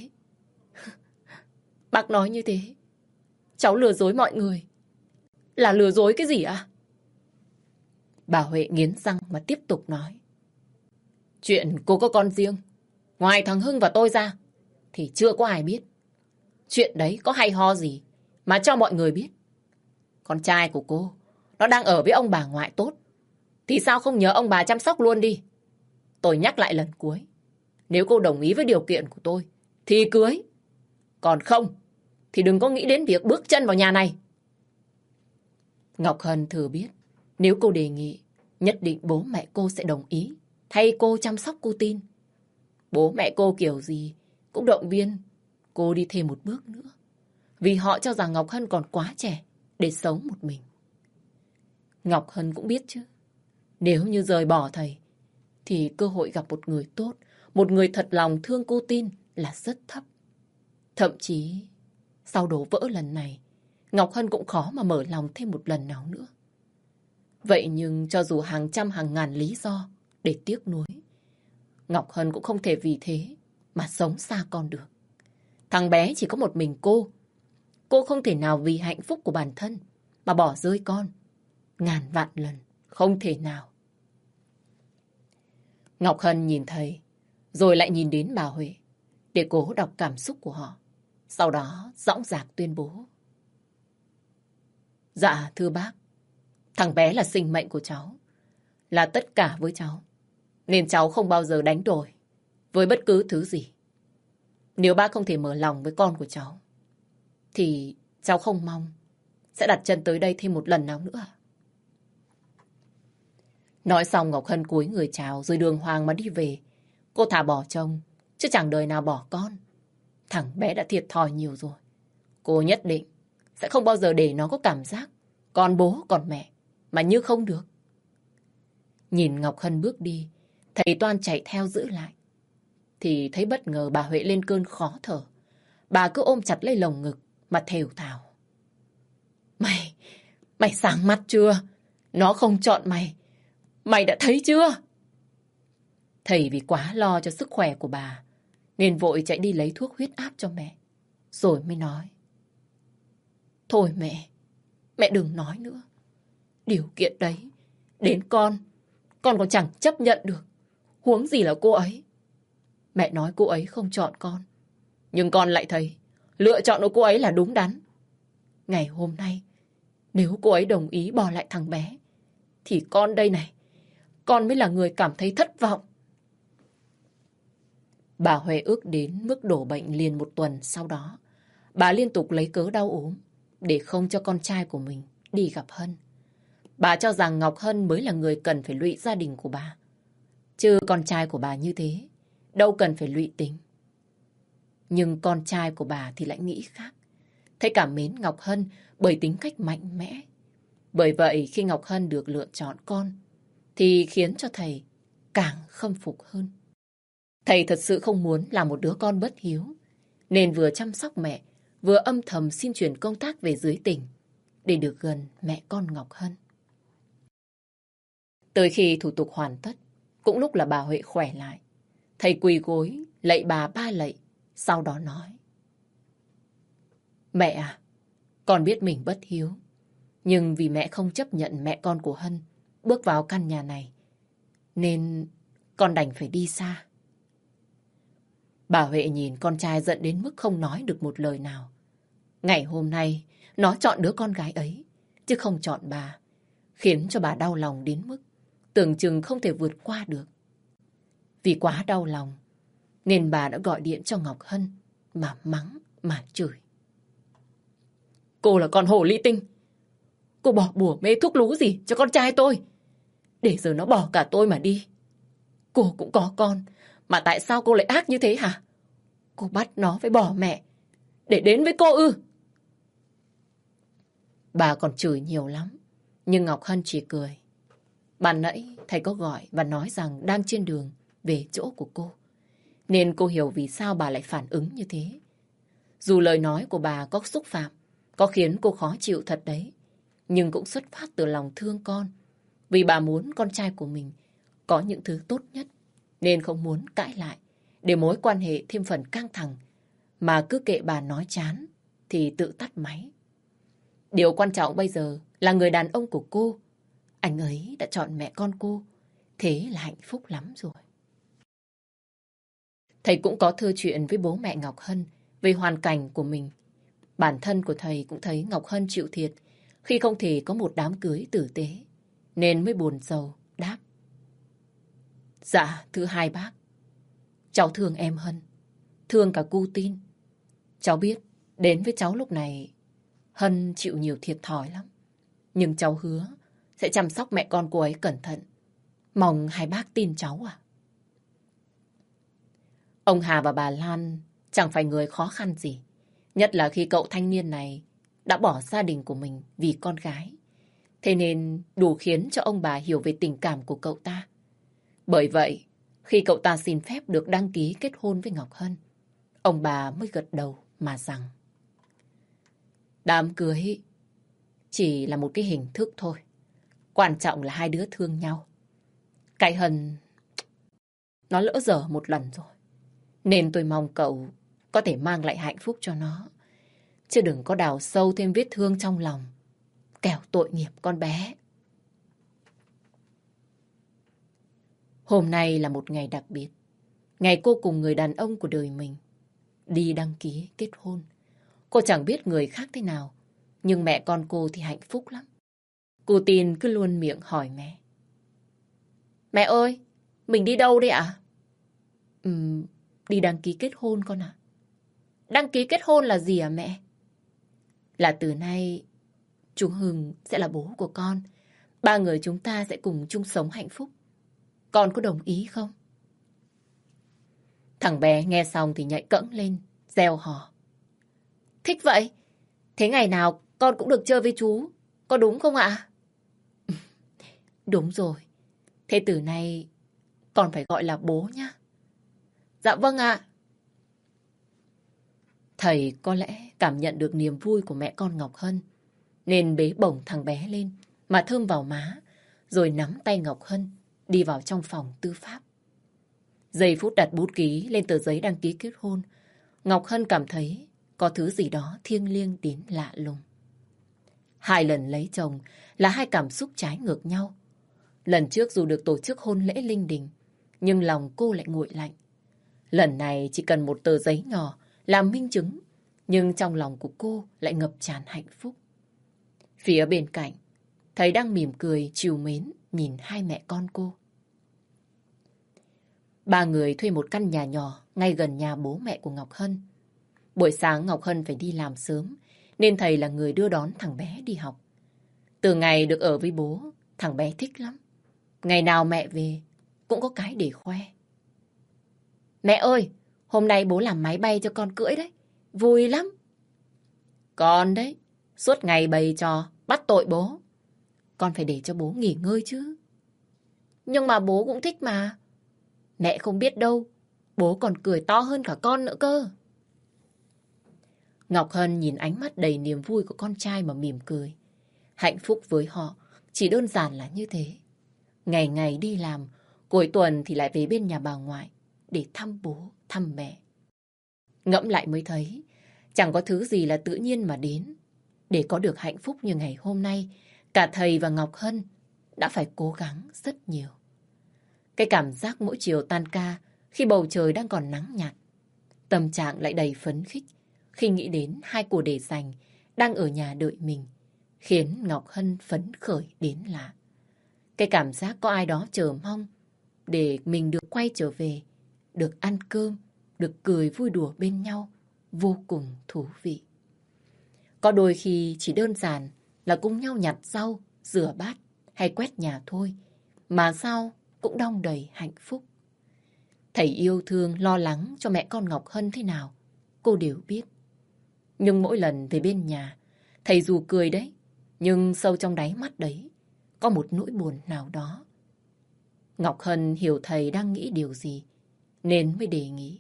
Bác nói như thế, cháu lừa dối mọi người. Là lừa dối cái gì ạ? Bà Huệ nghiến răng mà tiếp tục nói: chuyện cô có con riêng, ngoài thằng Hưng và tôi ra, thì chưa có ai biết. Chuyện đấy có hay ho gì mà cho mọi người biết. Con trai của cô, nó đang ở với ông bà ngoại tốt, thì sao không nhờ ông bà chăm sóc luôn đi? Tôi nhắc lại lần cuối, nếu cô đồng ý với điều kiện của tôi, thì cưới. Còn không, thì đừng có nghĩ đến việc bước chân vào nhà này. Ngọc Hân thừa biết, nếu cô đề nghị, nhất định bố mẹ cô sẽ đồng ý, thay cô chăm sóc cô Tin. Bố mẹ cô kiểu gì cũng động viên cô đi thêm một bước nữa, vì họ cho rằng Ngọc Hân còn quá trẻ để sống một mình. Ngọc Hân cũng biết chứ, nếu như rời bỏ thầy, thì cơ hội gặp một người tốt, một người thật lòng thương cô Tin là rất thấp. Thậm chí, sau đổ vỡ lần này, Ngọc Hân cũng khó mà mở lòng thêm một lần nào nữa. Vậy nhưng cho dù hàng trăm hàng ngàn lý do để tiếc nuối, Ngọc Hân cũng không thể vì thế mà sống xa con được. Thằng bé chỉ có một mình cô. Cô không thể nào vì hạnh phúc của bản thân mà bỏ rơi con. Ngàn vạn lần không thể nào. Ngọc Hân nhìn thầy, rồi lại nhìn đến bà Huệ để cố đọc cảm xúc của họ. Sau đó dõng dạc tuyên bố: dạ thưa bác, thằng bé là sinh mệnh của cháu, là tất cả với cháu, nên cháu không bao giờ đánh đổi với bất cứ thứ gì. Nếu bác không thể mở lòng với con của cháu, thì cháu không mong sẽ đặt chân tới đây thêm một lần nào nữa. Nói xong Ngọc Hân cúi người chào rồi đường hoàng mà đi về. Cô thà bỏ chồng, chứ chẳng đời nào bỏ con. Thằng bé đã thiệt thòi nhiều rồi. Cô nhất định sẽ không bao giờ để nó có cảm giác còn bố còn mẹ mà như không được. Nhìn Ngọc Hân bước đi, thầy Toan chạy theo giữ lại, thì thấy bất ngờ bà Huệ lên cơn khó thở. Bà cứ ôm chặt lấy lồng ngực mà thều thào: Mày sáng mắt chưa? Nó không chọn mày. Mày đã thấy chưa? Thầy vì quá lo cho sức khỏe của bà nên vội chạy đi lấy thuốc huyết áp cho mẹ. Rồi mới nói: Thôi mẹ đừng nói nữa. Điều kiện đấy, đến con còn chẳng chấp nhận được. Huống gì là cô ấy. Mẹ nói cô ấy không chọn con, nhưng con lại thấy lựa chọn của cô ấy là đúng đắn. Ngày hôm nay, nếu cô ấy đồng ý bỏ lại thằng bé, thì con đây này, con mới là người cảm thấy thất vọng. Bà Huệ ước đến mức đổ bệnh liền 1 tuần sau đó. Bà liên tục lấy cớ đau ốm để không cho con trai của mình đi gặp Hân. Bà cho rằng Ngọc Hân mới là người cần phải lụy gia đình của bà. Chứ con trai của bà như thế, đâu cần phải lụy tình. Nhưng con trai của bà thì lại nghĩ khác. Thấy cảm mến Ngọc Hân bởi tính cách mạnh mẽ. Bởi vậy khi Ngọc Hân được lựa chọn con, thì khiến cho thầy càng khâm phục hơn. Thầy thật sự không muốn là một đứa con bất hiếu, nên vừa chăm sóc mẹ, vừa âm thầm xin chuyển công tác về dưới tỉnh, để được gần mẹ con Ngọc Hân. Tới khi thủ tục hoàn tất, cũng lúc là bà Huệ khỏe lại. Thầy quỳ gối, lạy bà 3 lạy, sau đó nói: Mẹ à, con biết mình bất hiếu, nhưng vì mẹ không chấp nhận mẹ con của Hân bước vào căn nhà này, nên con đành phải đi xa. Bà Huệ nhìn con trai giận đến mức không nói được một lời nào. Ngày hôm nay, nó chọn đứa con gái ấy, chứ không chọn bà, khiến cho bà đau lòng đến mức tưởng chừng không thể vượt qua được. Vì quá đau lòng, nên bà đã gọi điện cho Ngọc Hân mà mắng, mà chửi. Cô là con hổ ly tinh. Cô bỏ bùa mê thuốc lú gì cho con trai tôi, để giờ nó bỏ cả tôi mà đi. Cô cũng có con, mà tại sao cô lại ác như thế hả? Cô bắt nó phải bỏ mẹ để đến với cô ư? Bà còn chửi nhiều lắm, nhưng Ngọc Hân chỉ cười. Ban nãy thầy có gọi và nói rằng đang trên đường về chỗ của cô, nên cô hiểu vì sao bà lại phản ứng như thế. Dù lời nói của bà có xúc phạm, có khiến cô khó chịu thật đấy, nhưng cũng xuất phát từ lòng thương con. Vì bà muốn con trai của mình có những thứ tốt nhất, nên không muốn cãi lại, để mối quan hệ thêm phần căng thẳng. Mà cứ kệ bà nói chán thì tự tắt máy. Điều quan trọng bây giờ là người đàn ông của cô. Anh ấy đã chọn mẹ con cô, thế là hạnh phúc lắm rồi. Thầy cũng có thưa chuyện với bố mẹ Ngọc Hân về hoàn cảnh của mình. Bản thân của thầy cũng thấy Ngọc Hân chịu thiệt khi không thể có một đám cưới tử tế, nên mới buồn rầu đáp: Dạ, thưa hai bác, cháu thương em Hân, thương cả cu Tin. Cháu biết đến với cháu lúc này Hân chịu nhiều thiệt thòi lắm, nhưng cháu hứa sẽ chăm sóc mẹ con cô ấy cẩn thận. Mong hai bác tin cháu à. Ông Hà và bà Lan chẳng phải người khó khăn gì, nhất là khi cậu thanh niên này đã bỏ gia đình của mình vì con gái. Thế nên đủ khiến cho ông bà hiểu về tình cảm của cậu ta. Bởi vậy, khi cậu ta xin phép được đăng ký kết hôn với Ngọc Hân, ông bà mới gật đầu mà rằng: Đám cưới chỉ là một cái hình thức thôi. Quan trọng là hai đứa thương nhau. Cái Hân, nó lỡ dở một lần rồi, nên tôi mong cậu có thể mang lại hạnh phúc cho nó, chứ đừng có đào sâu thêm vết thương trong lòng, kẻo tội nghiệp con bé. Hôm nay là một ngày đặc biệt. Ngày cô cùng người đàn ông của đời mình đi đăng ký kết hôn. Cô chẳng biết người khác thế nào, nhưng mẹ con cô thì hạnh phúc lắm. Cô Tin cứ luôn miệng hỏi mẹ: Mẹ ơi, mình đi đâu đây ạ? Đi đăng ký kết hôn con ạ. Đăng ký kết hôn là gì à mẹ? Là từ nay chú Hưng sẽ là bố của con. 3 người chúng ta sẽ cùng chung sống hạnh phúc. Con có đồng ý không? Thằng bé nghe xong thì nhảy cẫng lên, reo hò: Thích vậy? Thế ngày nào con cũng được chơi với chú, có đúng không ạ? Đúng rồi. Thế từ nay con phải gọi là bố nhá. Dạ vâng ạ. Thầy có lẽ cảm nhận được niềm vui của mẹ con Ngọc Hân, nên bế bổng thằng bé lên mà thơm vào má, rồi nắm tay Ngọc Hân đi vào trong phòng tư pháp. Giây phút đặt bút ký lên tờ giấy đăng ký kết hôn, Ngọc Hân cảm thấy có thứ gì đó thiêng liêng đến lạ lùng. Hai lần lấy chồng là hai cảm xúc trái ngược nhau. Lần trước dù được tổ chức hôn lễ linh đình, nhưng lòng cô lại nguội lạnh. Lần này chỉ cần một tờ giấy nhỏ làm minh chứng, nhưng trong lòng của cô lại ngập tràn hạnh phúc. Phía bên cạnh, thầy đang mỉm cười trìu mến nhìn hai mẹ con cô. Ba người thuê một căn nhà nhỏ ngay gần nhà bố mẹ của Ngọc Hân. Buổi sáng Ngọc Hân phải đi làm sớm, nên thầy là người đưa đón thằng bé đi học. Từ ngày được ở với bố, thằng bé thích lắm. Ngày nào mẹ về, cũng có cái để khoe. Mẹ ơi, hôm nay bố làm máy bay cho con cưỡi đấy. Vui lắm. Con đấy, suốt ngày bày trò, bắt tội bố. Con phải để cho bố nghỉ ngơi chứ. Nhưng mà bố cũng thích mà. Mẹ không biết đâu, bố còn cười to hơn cả con nữa cơ. Ngọc Hân nhìn ánh mắt đầy niềm vui của con trai mà mỉm cười. Hạnh phúc với họ chỉ đơn giản là như thế. Ngày ngày đi làm, cuối tuần thì lại về bên nhà bà ngoại để thăm bố, thăm mẹ. Ngẫm lại mới thấy, chẳng có thứ gì là tự nhiên mà đến. Để có được hạnh phúc như ngày hôm nay, cả thầy và Ngọc Hân đã phải cố gắng rất nhiều. Cái cảm giác mỗi chiều tan ca khi bầu trời đang còn nắng nhạt, tâm trạng lại đầy phấn khích khi nghĩ đến hai cô để dành đang ở nhà đợi mình, khiến Ngọc Hân phấn khởi đến lạ. Cái cảm giác có ai đó chờ mong để mình được quay trở về, được ăn cơm, được cười vui đùa bên nhau, vô cùng thú vị. Có đôi khi chỉ đơn giản là cùng nhau nhặt rau, rửa bát hay quét nhà thôi, mà sao cũng đong đầy hạnh phúc. Thầy yêu thương, lo lắng cho mẹ con Ngọc Hân thế nào, cô đều biết. Nhưng mỗi lần về bên nhà, thầy dù cười đấy, nhưng sâu trong đáy mắt đấy có một nỗi buồn nào đó. Ngọc Hân hiểu thầy đang nghĩ điều gì, nên mới đề nghị.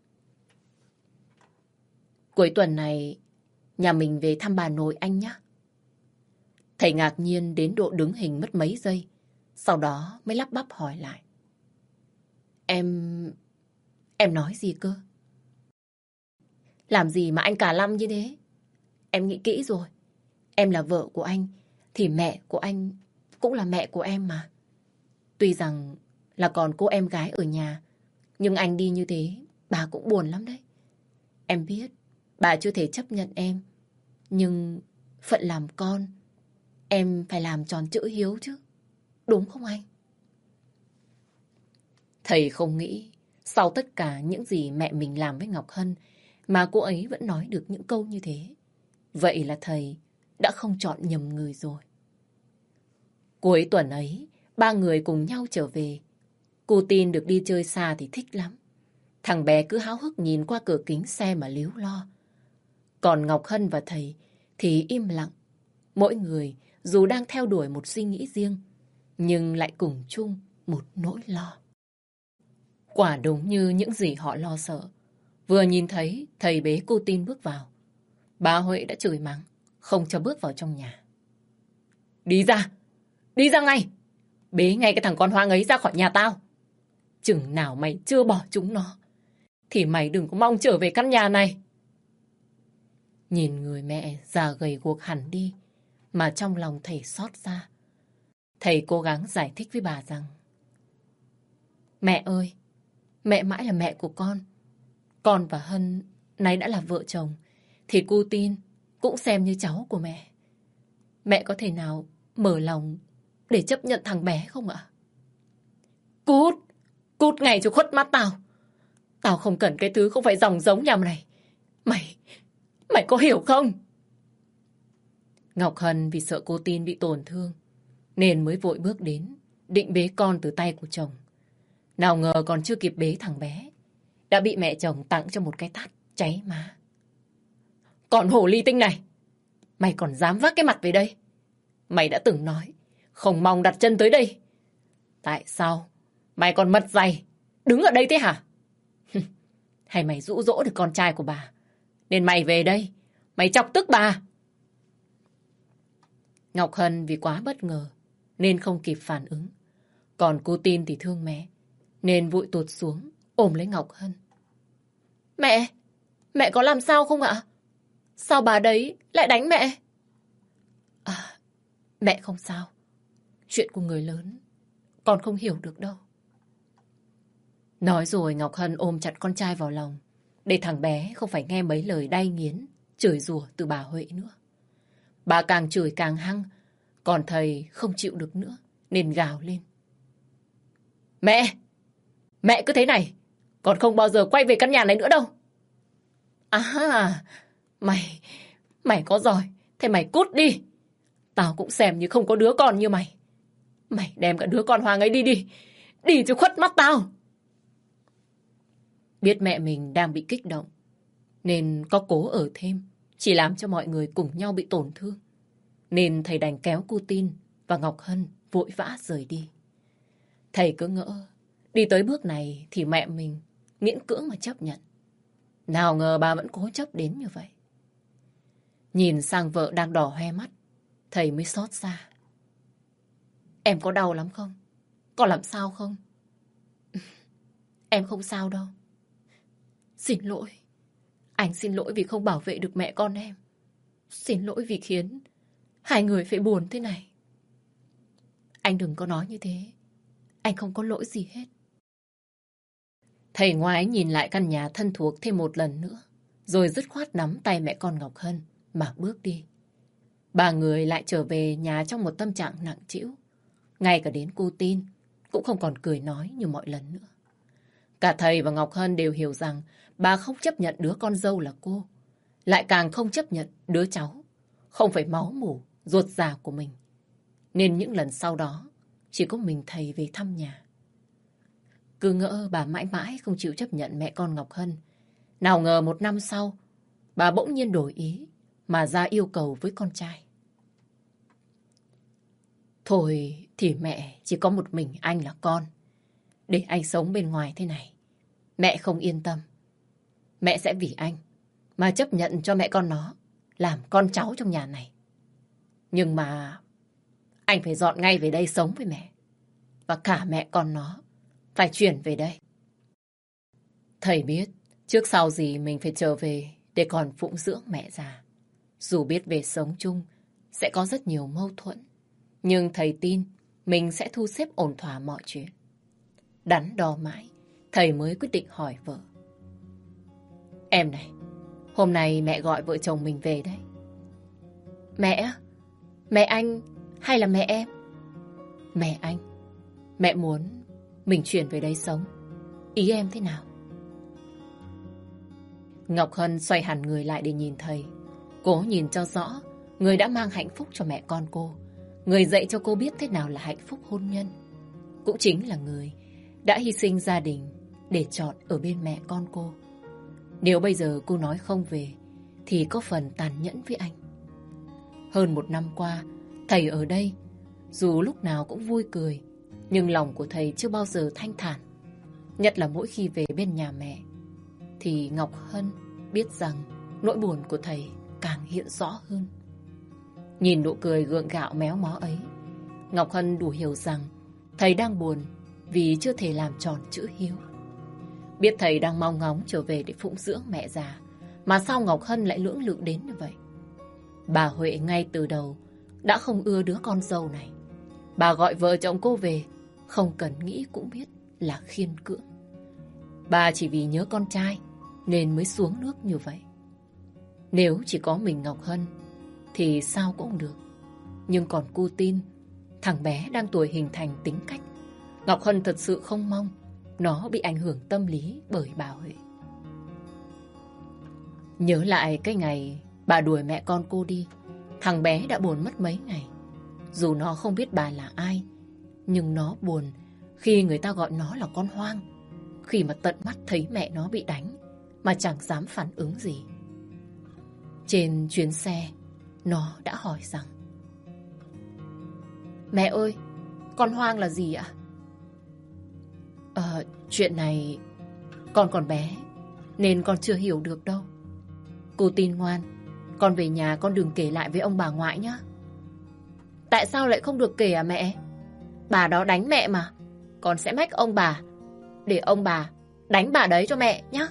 Cuối tuần này, nhà mình về thăm bà nội anh nhé. Thầy ngạc nhiên đến độ đứng hình mất mấy giây, sau đó mới lắp bắp hỏi lại. Em nói gì cơ? Làm gì mà anh cả lăm như thế? Em nghĩ kỹ rồi. Em là vợ của anh, thì mẹ của anh cũng là mẹ của em mà. Tuy rằng là còn cô em gái ở nhà, nhưng anh đi như thế, bà cũng buồn lắm đấy. Em biết, bà chưa thể chấp nhận em, nhưng phận làm con, em phải làm tròn chữ hiếu chứ. Đúng không anh? Thầy không nghĩ, sau tất cả những gì mẹ mình làm với Ngọc Hân, mà cô ấy vẫn nói được những câu như thế. Vậy là thầy đã không chọn nhầm người rồi. Cuối tuần ấy, ba người cùng nhau trở về. Cô tin được đi chơi xa thì thích lắm. Thằng bé cứ háo hức nhìn qua cửa kính xe mà líu lo. Còn Ngọc Hân và thầy thì im lặng. Mỗi người dù đang theo đuổi một suy nghĩ riêng, nhưng lại cùng chung một nỗi lo. Quả đúng như những gì họ lo sợ. Vừa nhìn thấy thầy bế cô tin bước vào, bà Huệ đã chửi mắng, không cho bước vào trong nhà. Đi ra ngay! Bế ngay cái thằng con hoang ấy ra khỏi nhà tao! Chừng nào mày chưa bỏ chúng nó, thì mày đừng có mong trở về căn nhà này. Nhìn người mẹ già gầy guộc hẳn đi, mà trong lòng thầy xót xa. Thầy cố gắng giải thích với bà rằng, mẹ ơi, mẹ mãi là mẹ của con. Con và Hân nay đã là vợ chồng, thì cô Tin cũng xem như cháu của mẹ. Mẹ có thể nào mở lòng để chấp nhận thằng bé không ạ? Cút ngay cho khuất mắt tao. Tao không cần cái thứ không phải dòng giống nhà này. Mày có hiểu không? Ngọc Hân vì sợ cô Tin bị tổn thương, nên mới vội bước đến, định bế con từ tay của chồng. Nào ngờ còn chưa kịp bế thằng bé, đã bị mẹ chồng tặng cho một cái tát cháy má. Còn hồ ly tinh này, mày còn dám vác cái mặt về đây? Mày đã từng nói không mong đặt chân tới đây. Tại sao mày còn mật dày đứng ở đây thế hả? Hay mày dụ dỗ được con trai của bà, nên mày về đây, mày chọc tức bà? Ngọc Hân vì quá bất ngờ nên không kịp phản ứng. Còn cô Tin thì thương mẹ, nên vội tụt xuống ôm lấy Ngọc Hân. Mẹ có làm sao không ạ? Sao bà đấy lại đánh mẹ? À, mẹ không sao. Chuyện của người lớn, con không hiểu được đâu. Nói rồi Ngọc Hân ôm chặt con trai vào lòng, để thằng bé không phải nghe mấy lời đay nghiến, chửi rủa từ bà Huệ nữa. Bà càng chửi càng hăng, còn thầy không chịu được nữa, nên gào lên. Mẹ! Mẹ cứ thế này, con không bao giờ quay về căn nhà này nữa đâu. À, mày có giỏi, thế mày cút đi. Tao cũng xem như không có đứa con như mày. Mày đem cả đứa con Hoàng ấy đi đi, đi cho khuất mắt tao. Biết mẹ mình đang bị kích động, nên có cố ở thêm, chỉ làm cho mọi người cùng nhau bị tổn thương. Nên thầy đành kéo cô Tin và Ngọc Hân vội vã rời đi. Thầy cứ ngỡ, đi tới bước này thì mẹ mình miễn cưỡng mà chấp nhận. Nào ngờ bà vẫn cố chấp đến như vậy. Nhìn sang vợ đang đỏ hoe mắt, thầy mới xót xa. Em có đau lắm không? Có làm sao không? Em không sao đâu. Xin lỗi. Anh xin lỗi vì không bảo vệ được mẹ con em. Xin lỗi vì khiến hai người phải buồn thế này. Anh đừng có nói như thế. Anh không có lỗi gì hết. Thầy ngoái nhìn lại căn nhà thân thuộc thêm một lần nữa, rồi dứt khoát nắm tay mẹ con Ngọc Hân mà bước đi. Ba người lại trở về nhà trong một tâm trạng nặng trĩu. Ngay cả đến cô Tin cũng không còn cười nói như mọi lần nữa. Cả thầy và Ngọc Hân đều hiểu rằng bà không chấp nhận đứa con dâu là cô, lại càng không chấp nhận đứa cháu không phải máu mủ, ruột già của mình. Nên những lần sau đó chỉ có mình thầy về thăm nhà. Cứ ngỡ bà mãi mãi không chịu chấp nhận mẹ con Ngọc Hân. Nào ngờ một năm sau, bà bỗng nhiên đổi ý mà ra yêu cầu với con trai. Thôi thì mẹ chỉ có một mình anh là con. Để anh sống bên ngoài thế này, mẹ không yên tâm. Mẹ sẽ vì anh mà chấp nhận cho mẹ con nó làm con cháu trong nhà này. Nhưng mà anh phải dọn ngay về đây sống với mẹ. Và cả mẹ con nó phải chuyển về đây. Thầy biết trước sau gì mình phải trở về để còn phụng dưỡng mẹ già. Dù biết về sống chung sẽ có rất nhiều mâu thuẫn, nhưng thầy tin mình sẽ thu xếp ổn thỏa mọi chuyện. Đắn đo mãi, thầy mới quyết định hỏi vợ. Em này, hôm nay mẹ gọi vợ chồng mình về đấy. Mẹ? Mẹ anh hay là mẹ em? Mẹ anh. Mẹ muốn mình chuyển về đây sống. Ý em thế nào? Ngọc Hân xoay hẳn người lại để nhìn thầy. Cố nhìn cho rõ người đã mang hạnh phúc cho mẹ con cô. Người dạy cho cô biết thế nào là hạnh phúc hôn nhân. Cũng chính là người đã hy sinh gia đình để chọn ở bên mẹ con cô. Nếu bây giờ cô nói không về thì có phần tàn nhẫn với anh. Hơn một năm qua, thầy ở đây, dù lúc nào cũng vui cười, nhưng lòng của thầy chưa bao giờ thanh thản. Nhất là mỗi khi về bên nhà mẹ, thì Ngọc Hân biết rằng nỗi buồn của thầy càng hiện rõ hơn. Nhìn nụ cười gượng gạo méo mó ấy, Ngọc Hân đủ hiểu rằng thầy đang buồn vì chưa thể làm tròn chữ hiếu. Biết thầy đang mong ngóng trở về để phụng dưỡng mẹ già, mà sao Ngọc Hân lại lưỡng lự đến như vậy? Bà Huệ ngay từ đầu đã không ưa đứa con dâu này. Bà gọi vợ chồng cô về, không cần nghĩ cũng biết là khiên cưỡng. Bà chỉ vì nhớ con trai nên mới xuống nước như vậy. Nếu chỉ có mình Ngọc Hân thì sao cũng được. Nhưng còn cô Tin, thằng bé đang tuổi hình thành tính cách, Ngọc Hân thật sự không mong nó bị ảnh hưởng tâm lý bởi bà Huệ. Nhớ lại cái ngày bà đuổi mẹ con cô đi, thằng bé đã buồn mất mấy ngày. Dù nó không biết bà là ai, nhưng nó buồn khi người ta gọi nó là con hoang, khi mà tận mắt thấy mẹ nó bị đánh mà chẳng dám phản ứng gì. Trên chuyến xe, nó đã hỏi rằng: Mẹ ơi, con hoang là gì ạ? Chuyện này con còn bé nên con chưa hiểu được đâu. Cô Tin ngoan, con về nhà con đừng kể lại với ông bà ngoại nhé. Tại sao lại không được kể à mẹ? Bà đó đánh mẹ mà. Con sẽ mách ông bà, để ông bà đánh bà đấy cho mẹ nhé.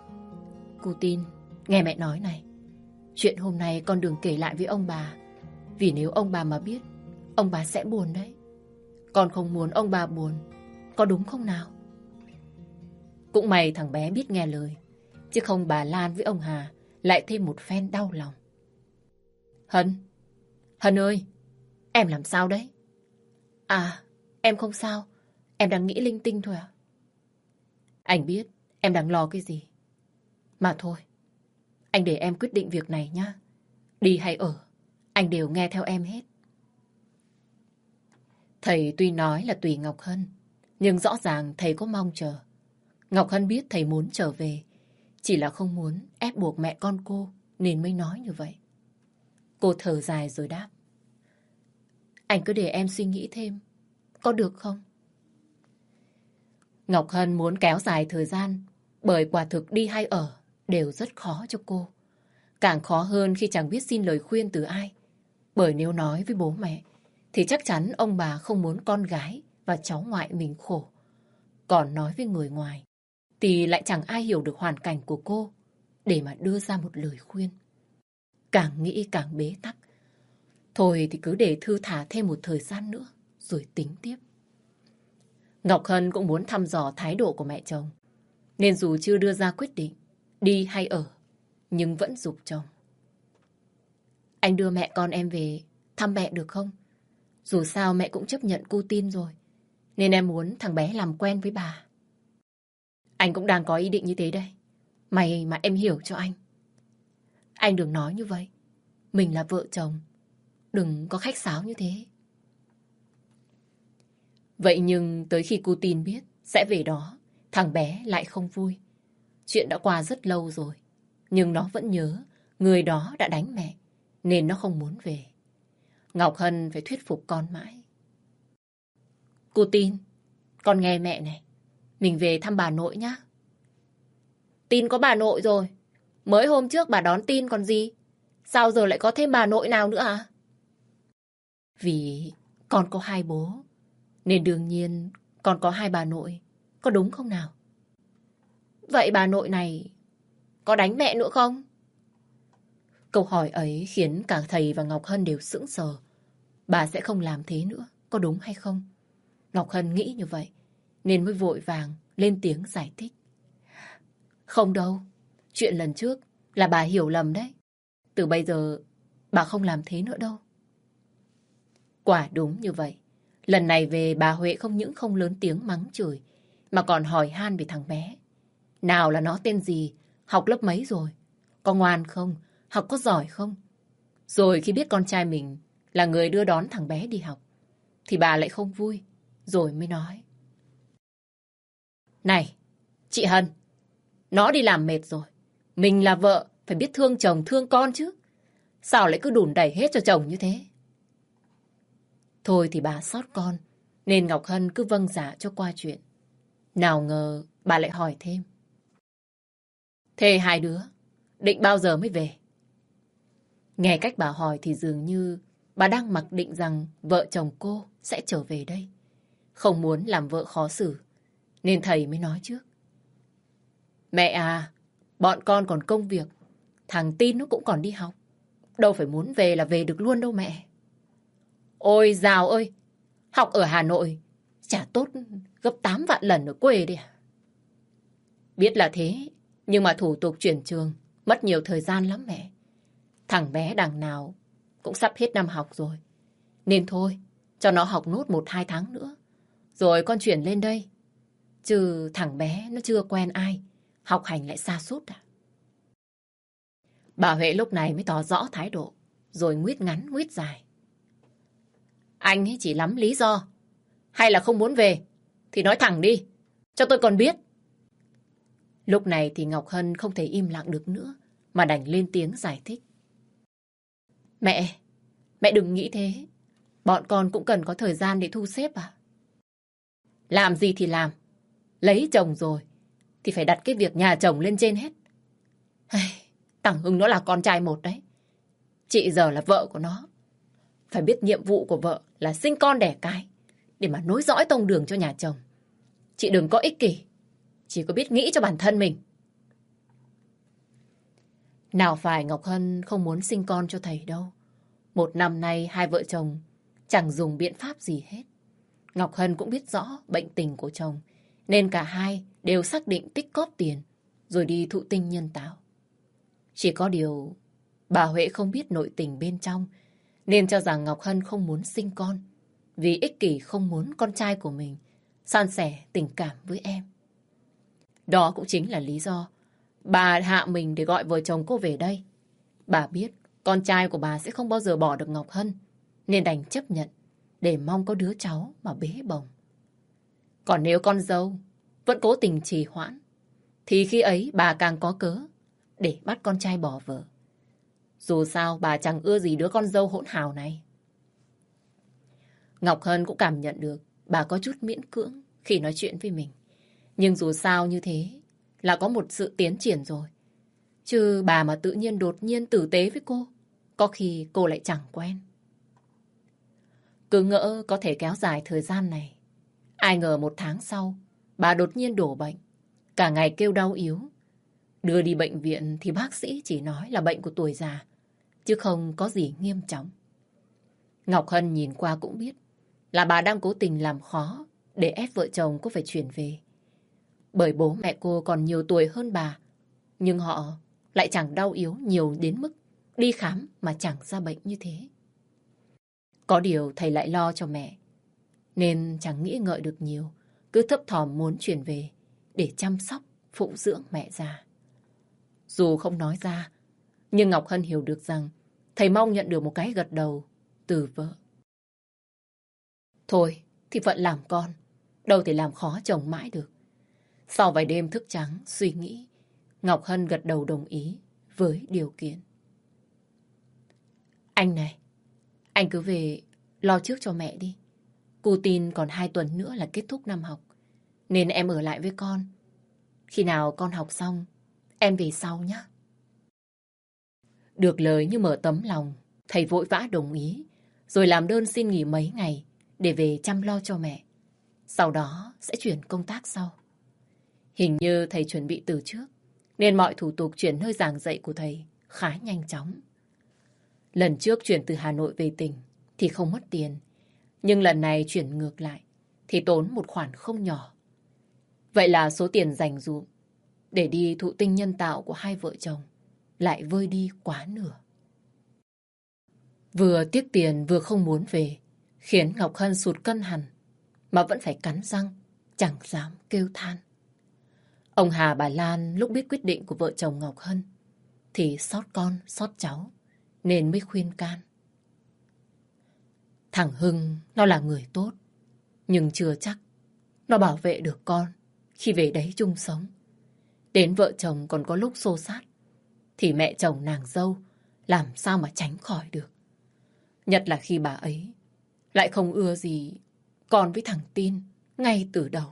Cô Tin, nghe mẹ nói này. Chuyện hôm nay con đừng kể lại với ông bà, Vì nếu ông bà mà biết, ông bà sẽ buồn đấy. Con không muốn ông bà buồn, có đúng không nào? Cũng may thằng bé biết nghe lời, chứ không bà Lan với ông Hà lại thêm một phen đau lòng. Hân, Hân ơi, em làm sao đấy? À, em không sao, em đang nghĩ linh tinh thôi ạ. Anh biết em đang lo cái gì. Mà thôi, anh để em quyết định việc này nhá. Đi hay ở, anh đều nghe theo em hết. Thầy tuy nói là tùy Ngọc Hân, nhưng rõ ràng thầy có mong chờ. Ngọc Hân biết thầy muốn trở về, chỉ là không muốn ép buộc mẹ con cô nên mới nói như vậy. Cô thở dài rồi đáp. Anh cứ để em suy nghĩ thêm, có được không? Ngọc Hân muốn kéo dài thời gian, bởi quả thực đi hay ở đều rất khó cho cô. Càng khó hơn khi chẳng biết xin lời khuyên từ ai. Bởi nếu nói với bố mẹ, thì chắc chắn ông bà không muốn con gái và cháu ngoại mình khổ. Còn nói với người ngoài, thì lại chẳng ai hiểu được hoàn cảnh của cô để mà đưa ra một lời khuyên. Càng nghĩ càng bế tắc. Thôi thì cứ để thư thả thêm một thời gian nữa, rồi tính tiếp. Ngọc Hân cũng muốn thăm dò thái độ của mẹ chồng. Nên dù chưa đưa ra quyết định, đi hay ở, nhưng vẫn giục chồng. Anh đưa mẹ con em về thăm mẹ được không? Dù sao mẹ cũng chấp nhận cô tin rồi. Nên em muốn thằng bé làm quen với bà. Anh cũng đang có ý định như thế đây. May mà em hiểu cho anh. Anh đừng nói như vậy. Mình là vợ chồng. Đừng có khách sáo như thế. Vậy nhưng tới khi cô tin biết sẽ về đó, thằng bé lại không vui. Chuyện đã qua rất lâu rồi. Nhưng nó vẫn nhớ người đó đã đánh mẹ, nên nó không muốn về. Ngọc Hân phải thuyết phục con mãi. Cô tin, con nghe mẹ này. Mình về thăm bà nội nhá. Tin có bà nội rồi. Mới hôm trước bà đón tin còn gì. Sao giờ lại có thêm bà nội nào nữa à? Vì con có hai bố, nên đương nhiên con có hai bà nội. Có đúng không nào? Vậy bà nội này có đánh mẹ nữa không? Câu hỏi ấy khiến cả thầy và Ngọc Hân đều sững sờ. Bà sẽ không làm thế nữa, có đúng hay không? Ngọc Hân nghĩ như vậy, nên mới vội vàng lên tiếng giải thích. Không đâu, chuyện lần trước là bà hiểu lầm đấy. Từ bây giờ bà không làm thế nữa đâu. Quả đúng như vậy. Lần này về bà Huệ không những không lớn tiếng mắng chửi, mà còn hỏi han về thằng bé. Nào là nó tên gì, học lớp mấy rồi, có ngoan không, học có giỏi không. Rồi khi biết con trai mình là người đưa đón thằng bé đi học, thì bà lại không vui, rồi mới nói. Này, chị Hân, nó đi làm mệt rồi. Mình là vợ, phải biết thương chồng thương con chứ. Sao lại cứ đùn đẩy hết cho chồng như thế? Thôi thì bà xót con, nên Ngọc Hân cứ vâng dạ cho qua chuyện. Nào ngờ bà lại hỏi thêm. Thế hai đứa, định bao giờ mới về? Nghe cách bà hỏi thì dường như bà đang mặc định rằng vợ chồng cô sẽ trở về đây. Không muốn làm vợ khó xử, nên thầy mới nói trước. Mẹ à, bọn con còn công việc, thằng Tin nó cũng còn đi học. Đâu phải muốn về là về được luôn đâu mẹ. Ôi dào ơi, học ở Hà Nội chả tốt gấp 8 vạn lần ở quê đi à? Biết là thế, nhưng mà thủ tục chuyển trường mất nhiều thời gian lắm mẹ. Thằng bé đằng nào cũng sắp hết năm học rồi. Nên thôi, cho nó học nốt 1-2 tháng nữa. Rồi con chuyển lên đây. Chứ thằng bé nó chưa quen ai, học hành lại sa sút à? Bà Huệ lúc này mới tỏ rõ thái độ, rồi nguyết ngắn nguyết dài. Anh ấy chỉ lắm lý do. Hay là không muốn về, thì nói thẳng đi, cho tôi còn biết. Lúc này thì Ngọc Hân không thể im lặng được nữa, mà đành lên tiếng giải thích. Mẹ đừng nghĩ thế. Bọn con cũng cần có thời gian để thu xếp à? Làm gì thì làm. Lấy chồng rồi thì phải đặt cái việc nhà chồng lên trên hết. Thằng Hưng nó là con trai một đấy. Chị giờ là vợ của nó. Phải biết nhiệm vụ của vợ là sinh con đẻ cái, để mà nối dõi tông đường cho nhà chồng. Chị đừng có ích kỷ, chỉ có biết nghĩ cho bản thân mình. Nào phải Ngọc Hân không muốn sinh con cho thầy đâu. 1 năm nay hai vợ chồng chẳng dùng biện pháp gì hết. Ngọc Hân cũng biết rõ bệnh tình của chồng, nên cả hai đều xác định tích cóp tiền rồi đi thụ tinh nhân tạo. Chỉ có điều bà Huệ không biết nội tình bên trong, nên cho rằng Ngọc Hân không muốn sinh con, vì ích kỷ không muốn con trai của mình san sẻ tình cảm với em. Đó cũng chính là lý do bà hạ mình để gọi vợ chồng cô về đây. Bà biết con trai của bà sẽ không bao giờ bỏ được Ngọc Hân, nên đành chấp nhận để mong có đứa cháu mà bế bồng. Còn nếu con dâu vẫn cố tình trì hoãn, thì khi ấy bà càng có cớ để bắt con trai bỏ vợ. Dù sao bà chẳng ưa gì đứa con dâu hỗn hào này. Ngọc Hân cũng cảm nhận được bà có chút miễn cưỡng khi nói chuyện với mình. Nhưng dù sao như thế là có một sự tiến triển rồi. Chứ bà mà tự nhiên đột nhiên tử tế với cô, có khi cô lại chẳng quen. Cứ ngỡ có thể kéo dài thời gian này. Ai ngờ 1 tháng sau, bà đột nhiên đổ bệnh. Cả ngày kêu đau yếu. Đưa đi bệnh viện thì bác sĩ chỉ nói là bệnh của tuổi già, chứ không có gì nghiêm trọng. Ngọc Hân nhìn qua cũng biết là bà đang cố tình làm khó để ép vợ chồng cô phải chuyển về. Bởi bố mẹ cô còn nhiều tuổi hơn bà, nhưng họ lại chẳng đau yếu nhiều đến mức đi khám mà chẳng ra bệnh như thế. Có điều thầy lại lo cho mẹ, nên chẳng nghĩ ngợi được nhiều, cứ thấp thỏm muốn chuyển về để chăm sóc, phụng dưỡng mẹ già. Dù không nói ra, nhưng Ngọc Hân hiểu được rằng thầy mong nhận được một cái gật đầu từ vợ. Thôi, thì phận làm con, đâu thể làm khó chồng mãi được. Sau vài đêm thức trắng, suy nghĩ, Ngọc Hân gật đầu đồng ý với điều kiện. Anh này, anh cứ về lo trước cho mẹ đi. Cô tin còn 2 tuần nữa là kết thúc năm học, nên em ở lại với con. Khi nào con học xong, em về sau nhé. Được lời như mở tấm lòng, thầy vội vã đồng ý, rồi làm đơn xin nghỉ mấy ngày để về chăm lo cho mẹ. Sau đó sẽ chuyển công tác sau. Hình như thầy chuẩn bị từ trước, nên mọi thủ tục chuyển nơi giảng dạy của thầy khá nhanh chóng. Lần trước chuyển từ Hà Nội về tỉnh thì không mất tiền, nhưng lần này chuyển ngược lại thì tốn một khoản không nhỏ. Vậy là số tiền dành dụm để đi thụ tinh nhân tạo của hai vợ chồng lại vơi đi quá nửa. Vừa tiếc tiền vừa không muốn về, khiến Ngọc Hân sụt cân hẳn, mà vẫn phải cắn răng, chẳng dám kêu than. Ông Hà bà Lan lúc biết quyết định của vợ chồng Ngọc Hân thì xót con, xót cháu, nên mới khuyên can. Thằng Hưng nó là người tốt, nhưng chưa chắc nó bảo vệ được con khi về đấy chung sống. Đến vợ chồng còn có lúc xô xát, thì mẹ chồng nàng dâu làm sao mà tránh khỏi được. Nhất là khi bà ấy lại không ưa gì con với thằng Tin ngay từ đầu.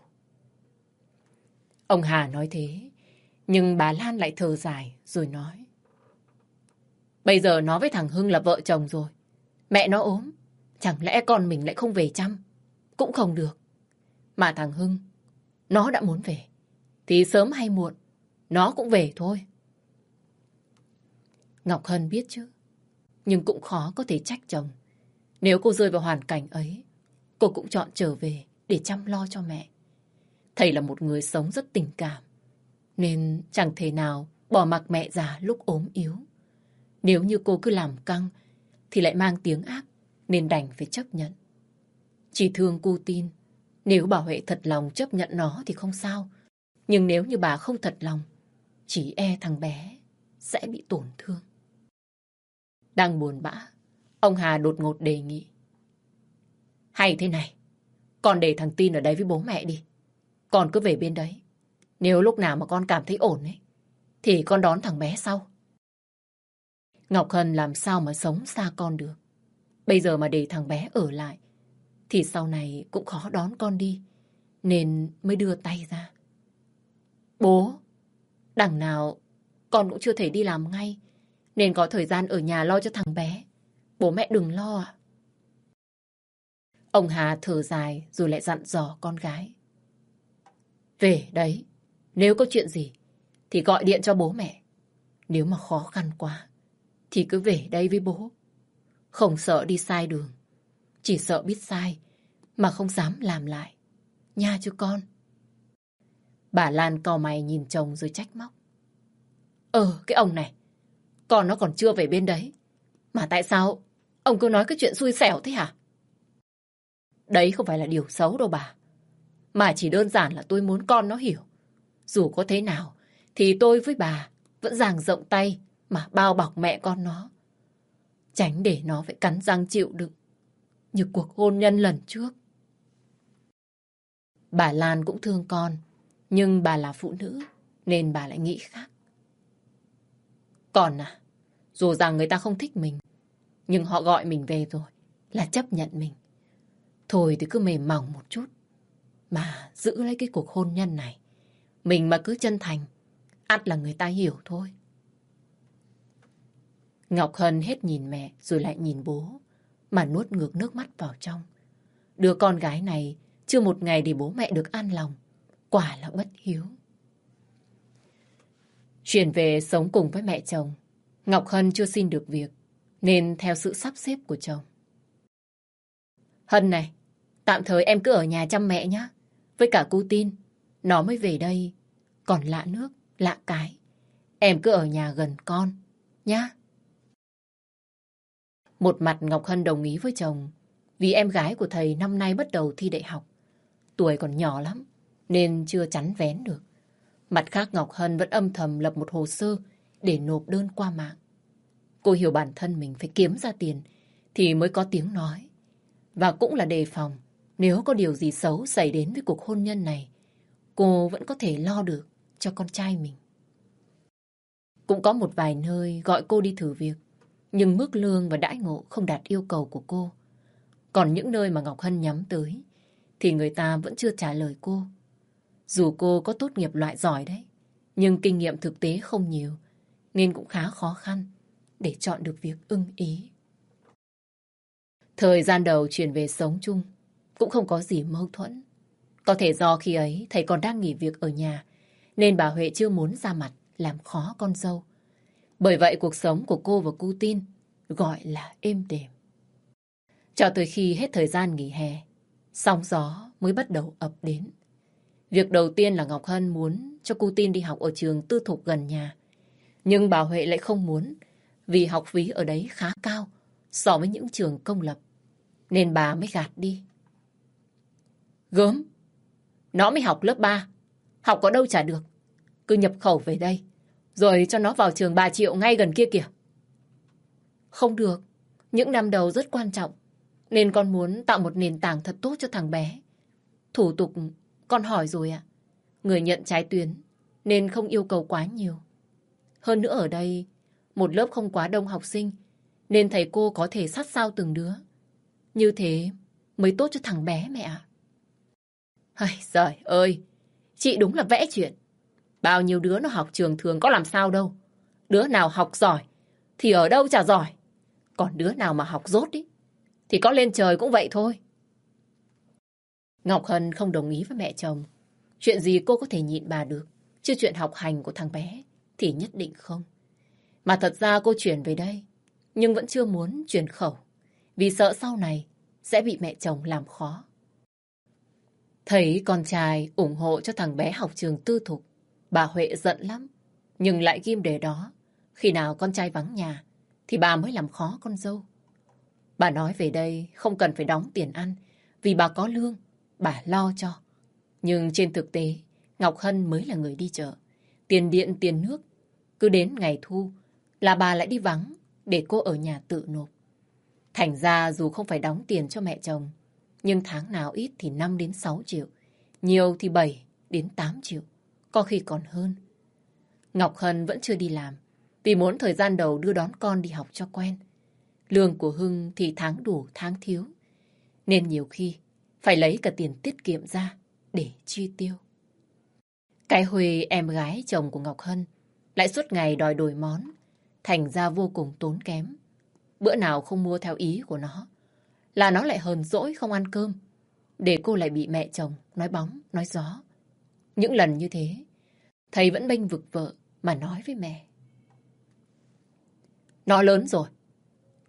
Ông Hà nói thế, nhưng bà Lan lại thở dài rồi nói. Bây giờ nó với thằng Hưng là vợ chồng rồi. Mẹ nó ốm, chẳng lẽ con mình lại không về chăm? Cũng không được. Mà thằng Hưng, nó đã muốn về, thì sớm hay muộn, nó cũng về thôi. Ngọc Hân biết chứ, nhưng cũng khó có thể trách chồng. Nếu cô rơi vào hoàn cảnh ấy, cô cũng chọn trở về để chăm lo cho mẹ. Thầy là một người sống rất tình cảm, nên chẳng thể nào bỏ mặc mẹ già lúc ốm yếu. Nếu như cô cứ làm căng, thì lại mang tiếng ác, nên đành phải chấp nhận. Chỉ thương cô Tin, nếu bà Huệ thật lòng chấp nhận nó thì không sao. Nhưng nếu như bà không thật lòng, chỉ e thằng bé sẽ bị tổn thương. Đang buồn bã, ông Hà đột ngột đề nghị. Hay thế này, con để thằng Tin ở đấy với bố mẹ đi. Con cứ về bên đấy. Nếu lúc nào mà con cảm thấy ổn ấy, thì con đón thằng bé sau. Ngọc Hân làm sao mà sống xa con được. Bây giờ mà để thằng bé ở lại, thì sau này cũng khó đón con đi, nên mới đưa tay ra. Bố, đằng nào con cũng chưa thể đi làm ngay, nên có thời gian ở nhà lo cho thằng bé. Bố mẹ đừng lo ạ. Ông Hà thở dài rồi lại dặn dò con gái. Về đấy, nếu có chuyện gì thì gọi điện cho bố mẹ. Nếu mà khó khăn quá thì cứ về đây với bố. Không sợ đi sai đường, chỉ sợ biết sai mà không dám làm lại. Nha chứ con. Bà Lan cau mày nhìn chồng rồi trách móc. Cái ông này, con nó còn chưa về bên đấy. Mà tại sao ông cứ nói cái chuyện xui xẻo thế hả? Đấy không phải là điều xấu đâu bà. Mà chỉ đơn giản là tôi muốn con nó hiểu. Dù có thế nào thì tôi với bà vẫn dang rộng tay mà bao bọc mẹ con nó. Tránh để nó phải cắn răng chịu đựng như cuộc hôn nhân lần trước. Bà Lan cũng thương con, nhưng bà là phụ nữ nên bà lại nghĩ khác. Còn dù rằng người ta không thích mình, nhưng họ gọi mình về rồi là chấp nhận mình. Thôi thì cứ mềm mỏng một chút mà giữ lấy cái cuộc hôn nhân này. Mình mà cứ chân thành, ắt là người ta hiểu thôi. Ngọc Hân hết nhìn mẹ rồi lại nhìn bố mà nuốt ngược nước mắt vào trong. Đứa con gái này chưa một ngày để bố mẹ được an lòng. Quả là bất hiếu. Chuyển về sống cùng với mẹ chồng, Ngọc Hân chưa xin được việc nên theo sự sắp xếp của chồng. Hân này, tạm thời em cứ ở nhà chăm mẹ nhé. Với cả cô Tin, nó mới về đây còn lạ nước, lạ cái. Em cứ ở nhà gần con nhá. Một mặt Ngọc Hân đồng ý với chồng vì em gái của thầy năm nay bắt đầu thi đại học. Tuổi còn nhỏ lắm nên chưa chắn vén được. Mặt khác Ngọc Hân vẫn âm thầm lập một hồ sơ để nộp đơn qua mạng. Cô hiểu bản thân mình phải kiếm ra tiền thì mới có tiếng nói. Và cũng là đề phòng nếu có điều gì xấu xảy đến với cuộc hôn nhân này, cô vẫn có thể lo được cho con trai mình. Cũng có một vài nơi gọi cô đi thử việc, nhưng mức lương và đãi ngộ không đạt yêu cầu của cô. Còn những nơi mà Ngọc Hân nhắm tới thì người ta vẫn chưa trả lời cô. Dù cô có tốt nghiệp loại giỏi đấy, nhưng kinh nghiệm thực tế không nhiều, nên cũng khá khó khăn để chọn được việc ưng ý. Thời gian đầu chuyển về sống chung cũng không có gì mâu thuẫn. Có thể do khi ấy thầy còn đang nghỉ việc ở nhà, nên bà Huệ chưa muốn ra mặt làm khó con dâu. Bởi vậy cuộc sống của cô và cô Tin gọi là êm đềm. Cho tới khi hết thời gian nghỉ hè, sóng gió mới bắt đầu ập đến. Việc đầu tiên là Ngọc Hân muốn cho cô Tin đi học ở trường tư thục gần nhà. Nhưng bà Huệ lại không muốn, vì học phí ở đấy khá cao so với những trường công lập, nên bà mới gạt đi. Gớm, nó mới học lớp 3, học có đâu chả được. Cứ nhập khẩu về đây, rồi cho nó vào trường 3 triệu ngay gần kia kìa. Không được, những năm đầu rất quan trọng, nên con muốn tạo một nền tảng thật tốt cho thằng bé. Thủ tục con hỏi rồi ạ. Người nhận trái tuyến nên không yêu cầu quá nhiều. Hơn nữa ở đây, một lớp không quá đông học sinh, nên thầy cô có thể sát sao từng đứa. Như thế mới tốt cho thằng bé mẹ ạ. Giời ơi, chị đúng là vẽ chuyện. Bao nhiêu đứa nó học trường thường có làm sao đâu. Đứa nào học giỏi thì ở đâu chả giỏi. Còn đứa nào mà học dốt ý, thì có lên trời cũng vậy thôi. Ngọc Hân không đồng ý với mẹ chồng. Chuyện gì cô có thể nhịn bà được, chứ chuyện học hành của thằng bé thì nhất định không. Mà thật ra cô chuyển về đây, nhưng vẫn chưa muốn chuyển khẩu, vì sợ sau này sẽ bị mẹ chồng làm khó. Thấy con trai ủng hộ cho thằng bé học trường tư thục, bà Huệ giận lắm, nhưng lại ghim đề đó. Khi nào con trai vắng nhà, thì bà mới làm khó con dâu. Bà nói về đây không cần phải đóng tiền ăn, vì bà có lương, bà lo cho. Nhưng trên thực tế, Ngọc Hân mới là người đi chợ. Tiền điện, tiền nước, cứ đến ngày thu là bà lại đi vắng để cô ở nhà tự nộp. Thành ra dù không phải đóng tiền cho mẹ chồng, nhưng tháng nào ít thì 5 đến 6 triệu, nhiều thì 7 đến 8 triệu, có khi còn hơn. Ngọc Hân vẫn chưa đi làm, vì muốn thời gian đầu đưa đón con đi học cho quen. Lương của Hưng thì tháng đủ tháng thiếu, nên nhiều khi phải lấy cả tiền tiết kiệm ra để chi tiêu. Cái Huê em gái chồng của Ngọc Hân lại suốt ngày đòi đổi món, thành ra vô cùng tốn kém. Bữa nào không mua theo ý của nó là nó lại hờn dỗi không ăn cơm, để cô lại bị mẹ chồng nói bóng, nói gió. Những lần như thế, thầy vẫn bênh vực vợ mà nói với mẹ. Nó lớn rồi,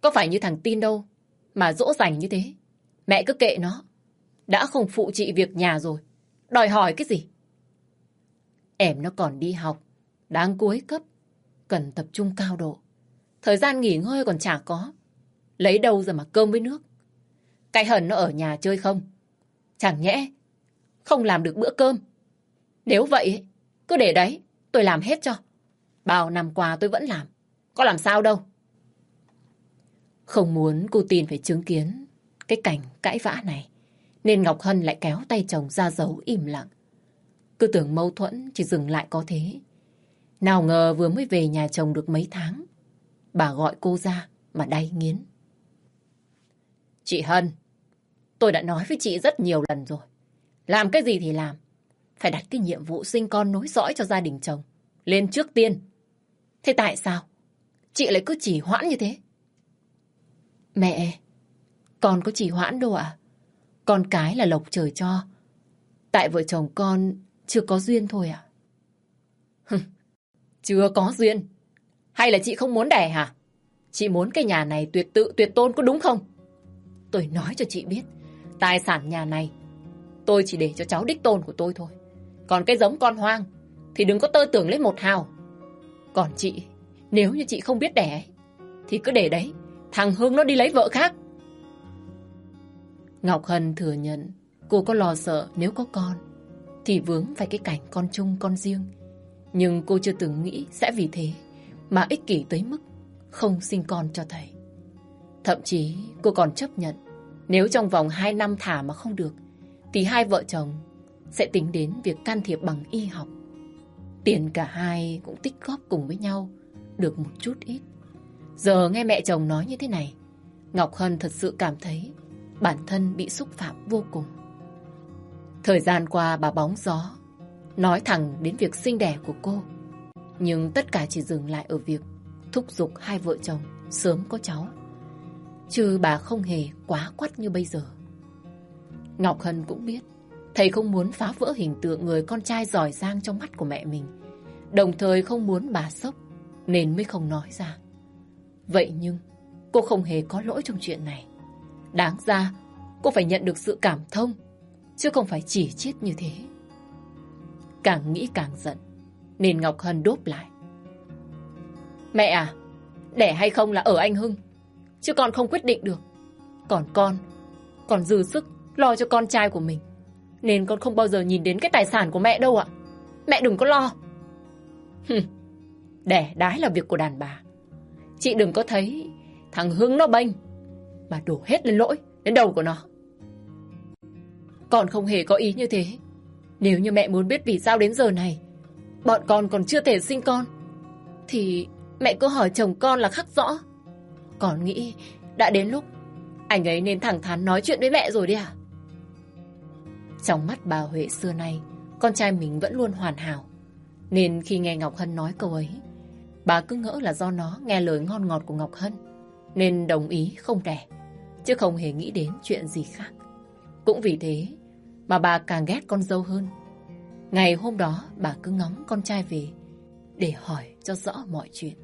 có phải như thằng Tin đâu mà dỗ dành như thế. Mẹ cứ kệ nó. Đã không phụ chị việc nhà rồi. Đòi hỏi cái gì? Em nó còn đi học. Đang cuối cấp. Cần tập trung cao độ. Thời gian nghỉ ngơi còn chả có. Lấy đâu ra mà cơm với nước. Cái Hân nó ở nhà chơi không? Chẳng nhẽ không làm được bữa cơm. Nếu vậy, cứ để đấy. Tôi làm hết cho. Bao năm qua tôi vẫn làm. Có làm sao đâu. Không muốn cô Tin phải chứng kiến cái cảnh cãi vã này, nên Ngọc Hân lại kéo tay chồng ra giấu im lặng. Cứ tưởng mâu thuẫn chỉ dừng lại có thế. Nào ngờ vừa mới về nhà chồng được mấy tháng, bà gọi cô ra mà đay nghiến. Chị Hân, tôi đã nói với chị rất nhiều lần rồi. Làm cái gì thì làm. Phải đặt cái nhiệm vụ sinh con nối dõi cho gia đình chồng lên trước tiên. Thế tại sao chị lại cứ trì hoãn như thế? Mẹ, con có trì hoãn đâu ạ. Con cái là lộc trời cho. Tại vợ chồng con chưa có duyên thôi ạ. Chưa có duyên? Hay là chị không muốn đẻ hả? Chị muốn cái nhà này tuyệt tự tuyệt tôn có đúng không? Tôi nói cho chị biết, tài sản nhà này tôi chỉ để cho cháu đích tôn của tôi thôi. Còn cái giống con hoang thì đừng có tơ tưởng lấy một hào. Còn chị, nếu như chị không biết đẻ thì cứ để đấy, thằng Hưng nó đi lấy vợ khác. Ngọc Hân thừa nhận cô có lo sợ nếu có con thì vướng phải cái cảnh con chung con riêng. Nhưng cô chưa từng nghĩ sẽ vì thế mà ích kỷ tới mức không sinh con cho thầy. Thậm chí cô còn chấp nhận nếu trong vòng 2 năm thả mà không được thì hai vợ chồng sẽ tính đến việc can thiệp bằng y học. Tiền cả hai cũng tích góp cùng với nhau được một chút ít. Giờ nghe mẹ chồng nói như thế này, Ngọc Hân thật sự cảm thấy bản thân bị xúc phạm vô cùng. Thời gian qua bà bóng gió nói thẳng đến việc sinh đẻ của cô, nhưng tất cả chỉ dừng lại ở việc thúc giục hai vợ chồng sớm có cháu, chứ bà không hề quá quắt như bây giờ. Ngọc Hân cũng biết thầy không muốn phá vỡ hình tượng người con trai giỏi giang trong mắt của mẹ mình, đồng thời không muốn bà sốc nên mới không nói ra. Vậy nhưng cô không hề có lỗi trong chuyện này. Đáng ra cô phải nhận được sự cảm thông, chứ không phải chỉ trích như thế. Càng nghĩ càng giận, nên Ngọc Hân đốp lại. Mẹ à, đẻ hay không là ở anh Hưng, chứ con không quyết định được. Còn con dư sức lo cho con trai của mình, nên con không bao giờ nhìn đến cái tài sản của mẹ đâu ạ. Mẹ đừng có lo. Đẻ đái là việc của đàn bà. Chị đừng có thấy thằng Hưng nó bênh mà đổ hết lên lỗi đến đầu của nó. Con không hề có ý như thế. Nếu như mẹ muốn biết vì sao đến giờ này bọn con còn chưa thể sinh con, thì mẹ cứ hỏi chồng con là khắc rõ. Con nghĩ đã đến lúc anh ấy nên thẳng thắn nói chuyện với mẹ rồi đi à? Trong mắt bà Huệ xưa nay, con trai mình vẫn luôn hoàn hảo, nên khi nghe Ngọc Hân nói câu ấy, bà cứ ngỡ là do nó nghe lời ngon ngọt của Ngọc Hân nên đồng ý không đẻ, chứ không hề nghĩ đến chuyện gì khác. Cũng vì thế mà bà càng ghét con dâu hơn. Ngày hôm đó bà cứ ngóng con trai về để hỏi cho rõ mọi chuyện.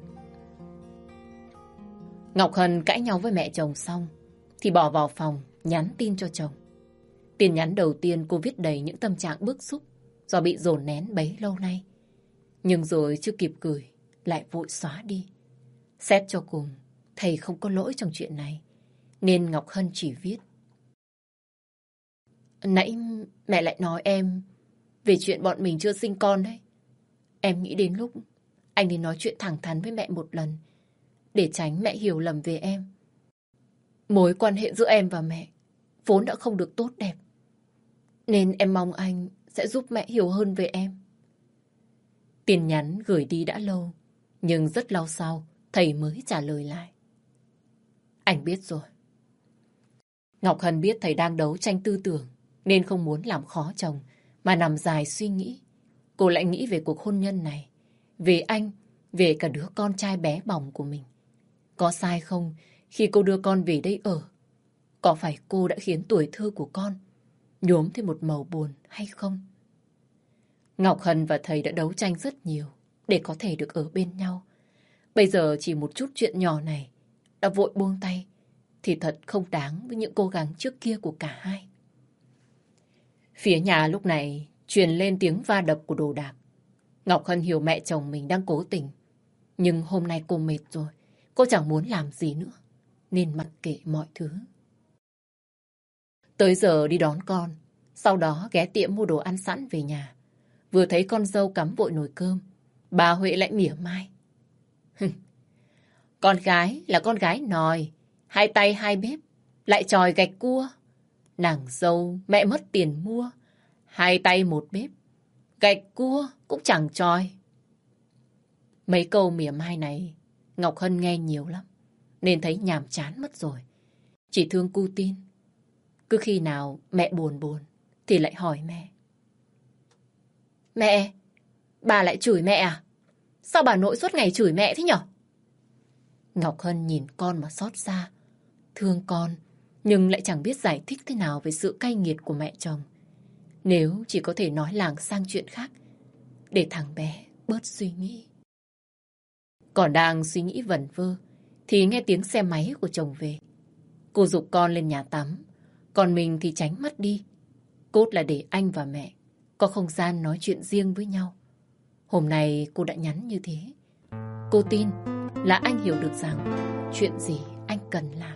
Ngọc Hân cãi nhau với mẹ chồng xong thì bỏ vào phòng nhắn tin cho chồng. Tin nhắn đầu tiên cô viết đầy những tâm trạng bức xúc do bị dồn nén bấy lâu nay. Nhưng rồi chưa kịp gửi lại vội xóa đi. Xét cho cùng, thầy không có lỗi trong chuyện này, nên Ngọc Hân chỉ viết: Nãy mẹ lại nói em về chuyện bọn mình chưa sinh con đấy. Em nghĩ đến lúc anh nên nói chuyện thẳng thắn với mẹ một lần, để tránh mẹ hiểu lầm về em. Mối quan hệ giữa em và mẹ vốn đã không được tốt đẹp, nên em mong anh sẽ giúp mẹ hiểu hơn về em. Tin nhắn gửi đi đã lâu, nhưng rất lâu sau thầy mới trả lời lại: Anh biết rồi. Ngọc Hân biết thầy đang đấu tranh tư tưởng nên không muốn làm khó chồng, mà nằm dài suy nghĩ. Cô lại nghĩ về cuộc hôn nhân này, về anh, về cả đứa con trai bé bỏng của mình. Có sai không khi cô đưa con về đây ở? Có phải cô đã khiến tuổi thơ của con nhuốm thêm một màu buồn hay không? Ngọc Hân và thầy đã đấu tranh rất nhiều để có thể được ở bên nhau. Bây giờ chỉ một chút chuyện nhỏ này đã vội buông tay thì thật không đáng với những cố gắng trước kia của cả hai. Phía nhà lúc này truyền lên tiếng va đập của đồ đạc. Ngọc Hân hiểu mẹ chồng mình đang cố tình. Nhưng hôm nay cô mệt rồi. Cô chẳng muốn làm gì nữa. Nên mặc kệ mọi thứ. Tới giờ đi đón con. Sau đó ghé tiệm mua đồ ăn sẵn về nhà. Vừa thấy con dâu cắm vội nồi cơm, bà Huệ lại mỉa mai. Con gái là con gái nòi. Hai tay hai bếp. Lại chòi gạch cua. Nàng dâu mẹ mất tiền mua. Hai tay một bếp. Gạch cua cũng chẳng chòi. Mấy câu mỉa mai này Ngọc Hân nghe nhiều lắm. Nên thấy nhàm chán mất rồi. Chỉ thương cu Tin. Cứ khi nào mẹ buồn thì lại hỏi mẹ. Mẹ, bà lại chửi mẹ à? Sao bà nội suốt ngày chửi mẹ thế nhở? Ngọc Hân nhìn con mà xót xa. Thương con, nhưng lại chẳng biết giải thích thế nào về sự cay nghiệt của mẹ chồng. Nếu chỉ có thể nói làng sang chuyện khác, để thằng bé bớt suy nghĩ. Còn đang suy nghĩ vẩn vơ, thì nghe tiếng xe máy của chồng về. Cô giục con lên nhà tắm, còn mình thì tránh mắt đi. Cốt là để anh và mẹ có không gian nói chuyện riêng với nhau. Hôm nay cô đã nhắn như thế. Cô tin là anh hiểu được rằng chuyện gì anh cần làm.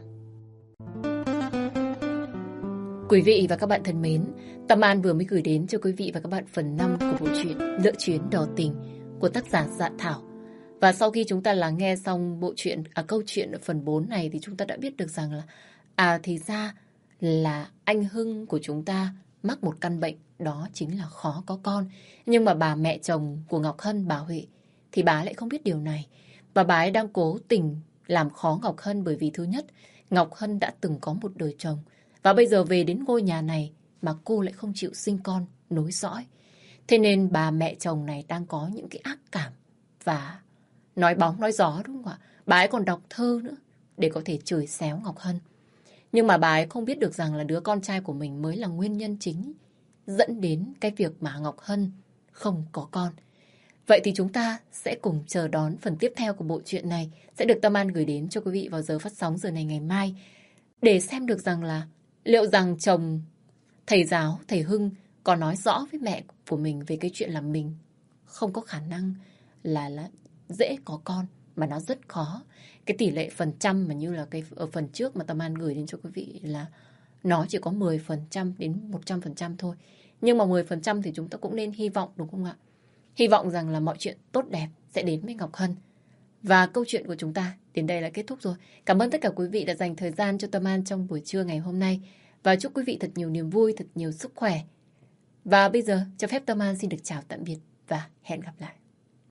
Quý vị và các bạn thân mến, Tâm An vừa mới gửi đến cho quý vị và các bạn phần 5 của bộ truyện Lựa Chuyến Đò Tình của tác giả Dạ Thảo. Và sau khi chúng ta lắng nghe xong câu chuyện ở phần 4 này thì chúng ta đã biết được rằng là thì ra là anh Hưng của chúng ta mắc một căn bệnh, đó chính là khó có con. Nhưng mà bà mẹ chồng của Ngọc Hân, bà Huệ, thì bà lại không biết điều này. Và bà ấy đang cố tình làm khó Ngọc Hân bởi vì thứ nhất, Ngọc Hân đã từng có một đời chồng. Và bây giờ về đến ngôi nhà này mà cô lại không chịu sinh con, nối dõi. Thế nên bà mẹ chồng này đang có những cái ác cảm và nói bóng nói gió, đúng không ạ? Bà ấy còn đọc thơ nữa để có thể chửi xéo Ngọc Hân. Nhưng mà bà ấy không biết được rằng là đứa con trai của mình mới là nguyên nhân chính dẫn đến cái việc mà Ngọc Hân không có con. Vậy thì chúng ta sẽ cùng chờ đón phần tiếp theo của bộ truyện này sẽ được Tâm An gửi đến cho quý vị vào giờ phát sóng giờ này ngày mai, để xem được rằng là liệu rằng chồng thầy giáo, thầy Hưng có nói rõ với mẹ của mình về cái chuyện là mình không có khả năng là dễ có con, mà nó rất khó. Cái tỷ lệ phần trăm mà như là cái ở phần trước mà Tâm An gửi đến cho quý vị là nó chỉ có 10% đến 100% thôi. Nhưng mà 10% thì chúng ta cũng nên hy vọng, đúng không ạ? Hy vọng rằng là mọi chuyện tốt đẹp sẽ đến với Ngọc Hân. Và câu chuyện của chúng ta đến đây là kết thúc rồi. Cảm ơn tất cả quý vị đã dành thời gian cho Tâm An trong buổi trưa ngày hôm nay. Và chúc quý vị thật nhiều niềm vui, thật nhiều sức khỏe. Và bây giờ cho phép Tâm An xin được chào tạm biệt và hẹn gặp lại.